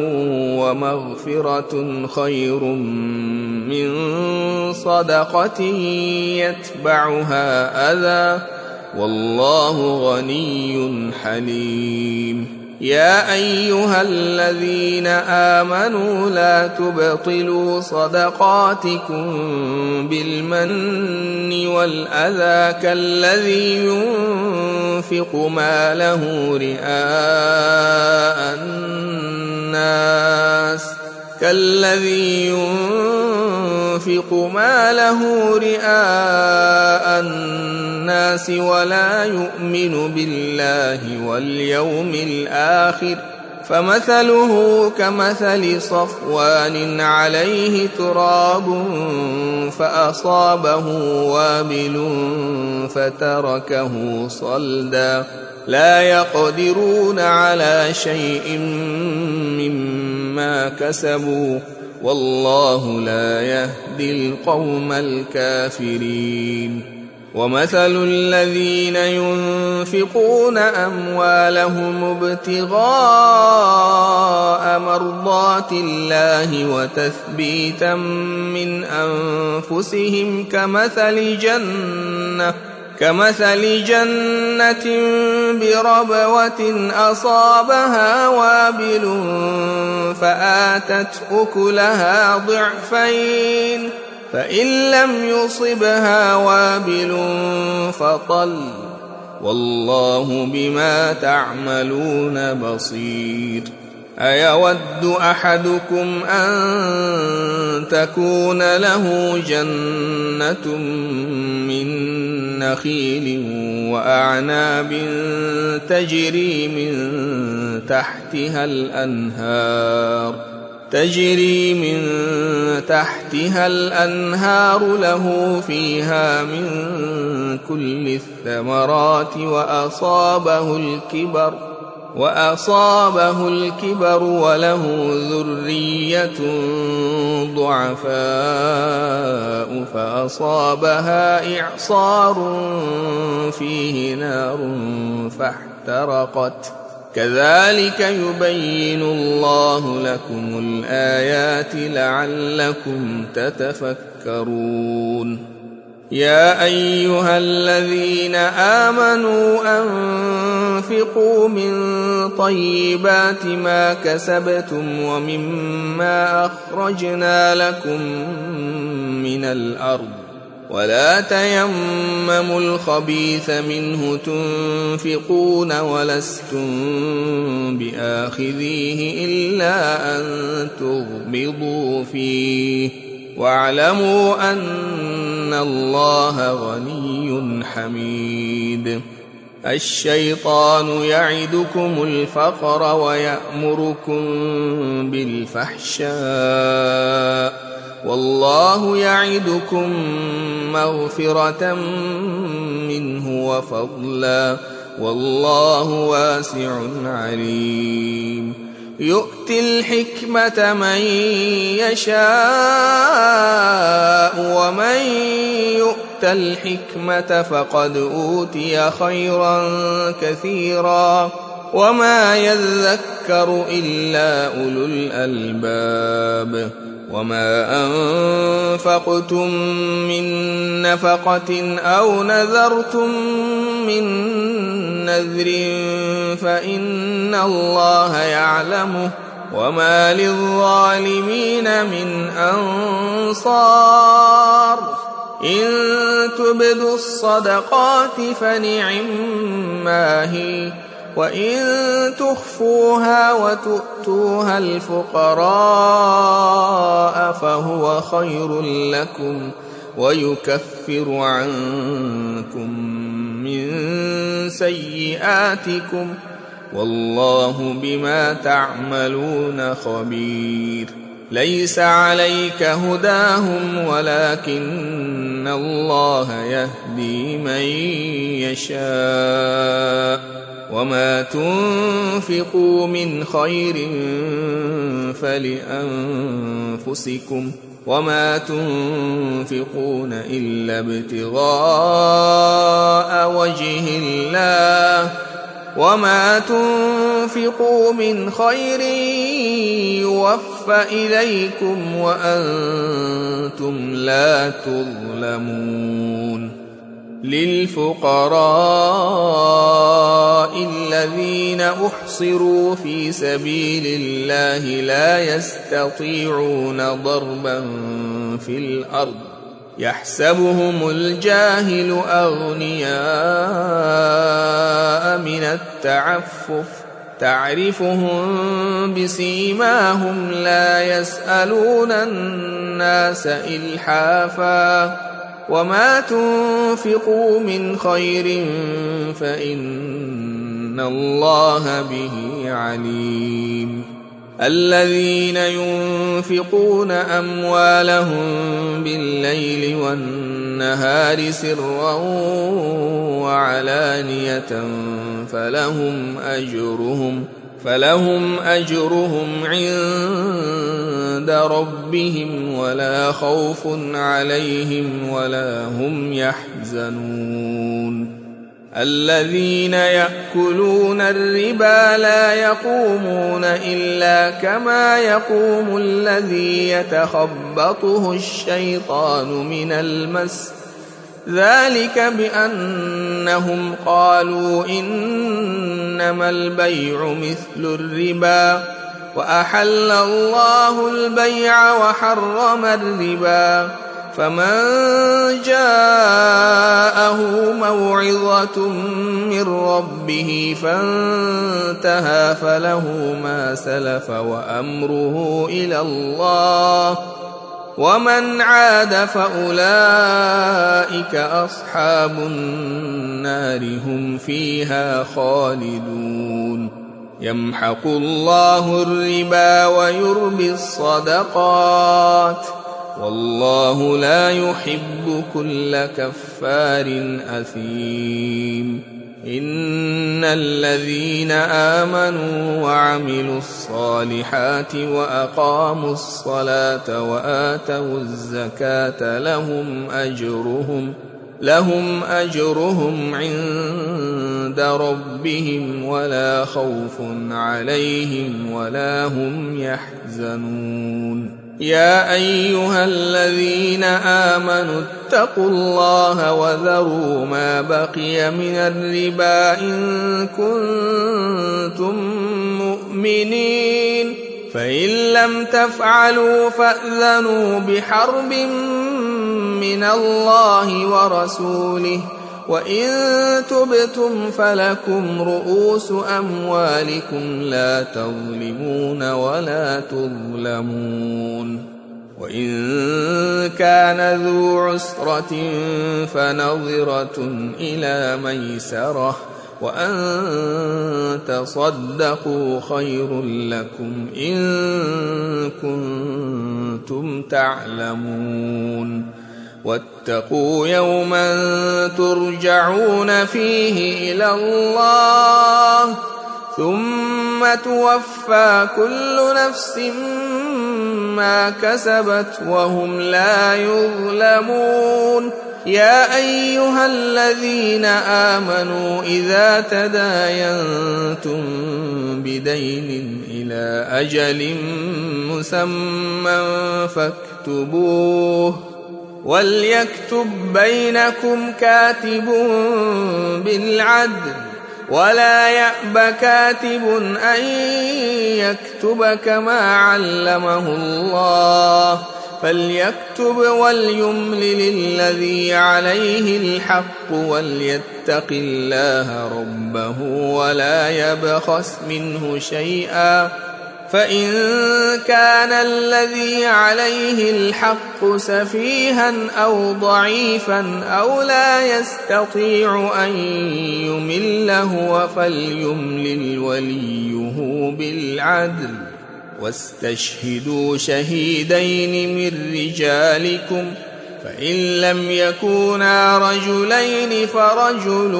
ومغفرة خير من صدقة يتبعها أذى والله غني حليم. يا أيها الذين آمنوا لا تبطلوا صدقاتكم بالمن والأذى كالذي ينفق ماله رئاء الناس كالذي ينفق ماله رئاء الناس ولا يؤمن بالله واليوم الآخر فمثله كمثل صفوان عليه تراب فأصابه وابل فتركه صلدا لا يقدرون على شيء مما كسبوا والله لا يهدي القوم الكافرين. ومثل الذين ينفقون أموالهم ابتغاء مرضات الله وتثبيتا من أنفسهم كمثل جنة كمثل جنة بربوة أصابها وابل فآتت أكلها ضعفين فإن لم يصبها وابل فطل والله بما تعملون بصير. أيود أحدكم أن تكون له جنة من نخيل وأعناب تجري من تحتها الأنهار تجري من تحتها الأنهار له فيها من كل الثمرات وأصابه الكبر وأصابه الكبر وله ذرية ضعفاء فأصابها إعصار فيه نار فاحترقت كذلك يبين الله لكم الآيات لعلكم تتفكرون. يا أيها الذين آمنوا أنفقوا من طيبات ما كسبتم ومما أخرجنا لكم من الأرض ولا تيمموا الخبيث منه تنفقون ولستم بآخذيه إلا أن تغمضوا فيه واعلموا أن الله غني حميد. الشيطان يعدكم الفقر ويأمركم بالفحشاء والله يعدكم مغفرة منه وفضلا والله واسع عليم. يؤتي الحكمة من يشاء ومن يؤت الحكمة فقد أوتي خيرا كثيرا وما يذكر إلا أولو الألباب. وما أنفقتم من نفقة أو نذرتم من نذر فإن الله يعلمه وما للظالمين من أنصار إن تبدوا الصدقات فنعما هي وإن تخفوها وتؤتوها الفقراء فهو خير لكم ويكفر عنكم من سيئاتكم والله بما تعملون خبير. ليس عليك هداهم ولكن الله يهدي من يشاء وما تنفقوا من خير فلأنفسكم وما تنفقون إلا ابتغاء وجه الله وما تنفقوا من خير يوفى إليكم وأنتم لا تظلمون. للفقراء الذين أحصروا في سبيل الله لا يستطيعون ضربا في الأرض يحسبهم الجاهل أغنياء من التعفف تعرفهم بسيماهم لا يسألون الناس إلحافا وما تنفقوا من خير فإن الله به عليم. الذين ينفقون أموالهم بالليل والنهار سرا وعلانية فلهم أجرهم فلهم أجرهم عند ربهم ولا خوف عليهم ولا هم يحزنون. الذين يأكلون الربا لا يقومون إلا كما يقوم الذي يتخبطه الشيطان من المس ذلك بأنهم قالوا إنما البيع مثل الربا وأحل الله البيع وحرم الربا فمن جاءه موعظة من ربه فانتهى فله ما سلف وأمره إلى الله ومن عاد فأولئك أصحاب النار هم فيها خالدون. يمحق الله الربا ويربي الصدقات والله لا يحب كل كفار أثيم. إن الذين آمنوا وعملوا الصالحات وأقاموا الصلاة وآتوا الزكاة لهم أجرهم لهم أجرهم عند ربهم ولا خوف عليهم ولا هم يحزنون. يا أيها الذين آمنوا اتقوا الله وذروا ما بقي من الربا إن كنتم مؤمنين فإن لم تفعلوا فأذنوا بحرب من الله ورسوله وإن تبتم فلكم رؤوس أموالكم لا تظلمون ولا تظلمون. وإن كان ذو عسرة فنظرة إلى ميسرة وأن تصدقوا خير لكم إن كنتم تعلمون. واتقوا يوما ترجعون فيه إلى الله ثم توفى كل نفس ما كسبت وهم لا يظلمون. يا أيها الذين آمنوا إذا تداينتم بدين إلى أجل مسمى فاكتبوه وليكتب بينكم كاتب بالعدل ولا يأب كاتب أن يكتب كما علمه الله فليكتب وليملل الذي عليه الحق وليتق الله ربه ولا يبخس منه شيئا فإن كان الذي عليه الحق سفيها أو ضعيفا أو لا يستطيع أن يمل هو فليملل وليه بالعدل واستشهدوا شهيدين من رجالكم فإن لم يكونا رجلين فرجل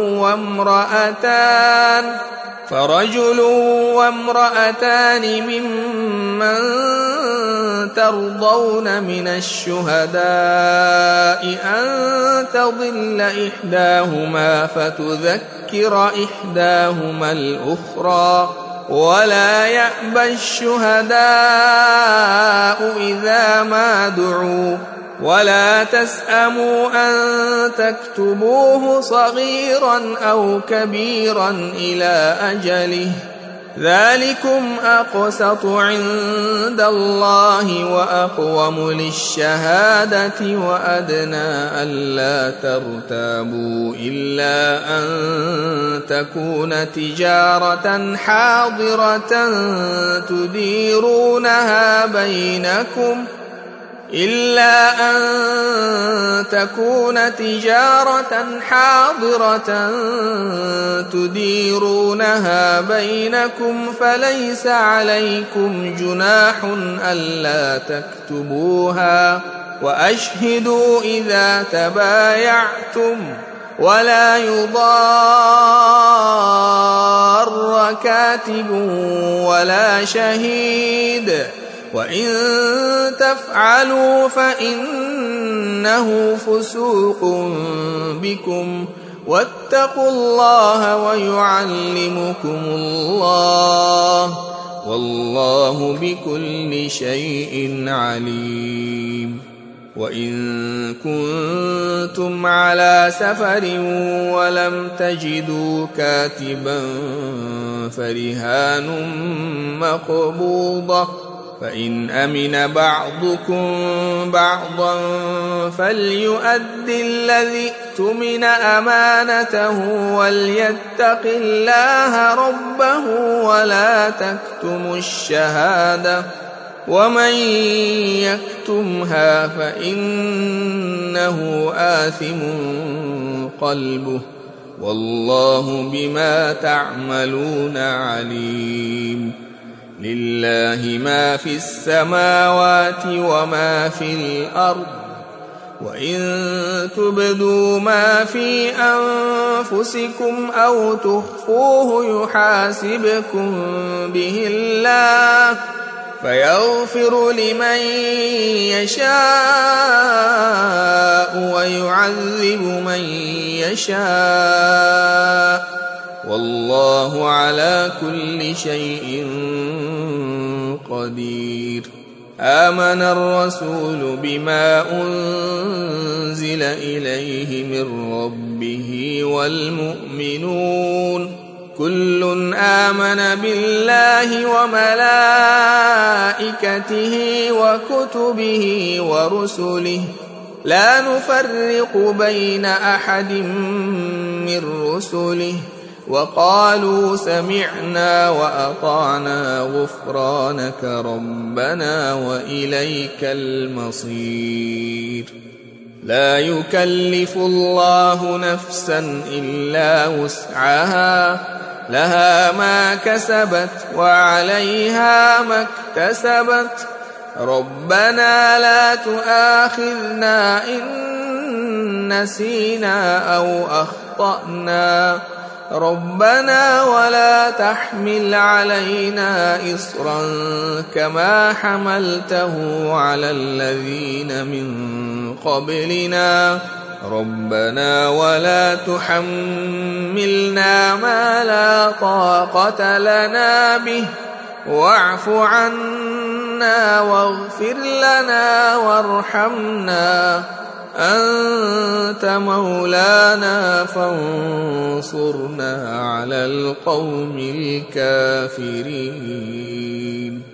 وامرأتان فرجل وامرأتان ممن ترضون من الشهداء أن تضل إحداهما فتذكر إحداهما الأخرى ولا يأبى الشهداء إذا ما دعوا ولا تسأموا أن تكتبوه صغيرا أو كبيرا إلى أجله ذلكم أقسط عند الله وأقوم للشهادة وأدنى ألا ترتابوا إلا أن تكون تجارة حاضرة تديرونها بينكم إلا أن تكون تجارة حاضرة تديرونها بينكم فليس عليكم جناح ألا تكتبوها وأشهدوا إذا تبايعتم ولا يضار كاتب ولا شهيد وإن تفعلوا فإنه فسوق بكم واتقوا الله ويعلمكم الله والله بكل شيء عليم وإن كنتم على سفر ولم تجدوا كاتبا فرهان مقبوضة فإن أمن بعضكم بعضا فليؤد الذي اؤتمن أمانته وليتق الله ربه ولا تكتموا الشهادة ومن يكتمها فإنه آثم قلبه والله بما تعملون عليم لله ما في السماوات وما في الأرض وإن تبدوا ما في أنفسكم أو تخفوه يحاسبكم به الله فيغفر لمن يشاء ويعذب من يشاء والله على كل شيء قدير آمن الرسول بما أنزل إليه من ربه والمؤمنون كل آمن بالله وملائكته وكتبه ورسله لا نفرق بين أحد من رسله وقالوا سمعنا وأطعنا غفرانك ربنا وإليك المصير لا يكلف الله نفسا إلا وسعها لها ما كسبت وعليها ما اكتسبت ربنا لا تؤاخذنا إن نسينا أو أخطأنا ربنا ولا تحمل علينا إصرا كما حملته على الذين من قبلنا ربنا ولا تحملنا ما لا طاقة لنا به واعف عنا واغفر لنا وارحمنا أنت مولانا فانصرنا على القوم الكافرين.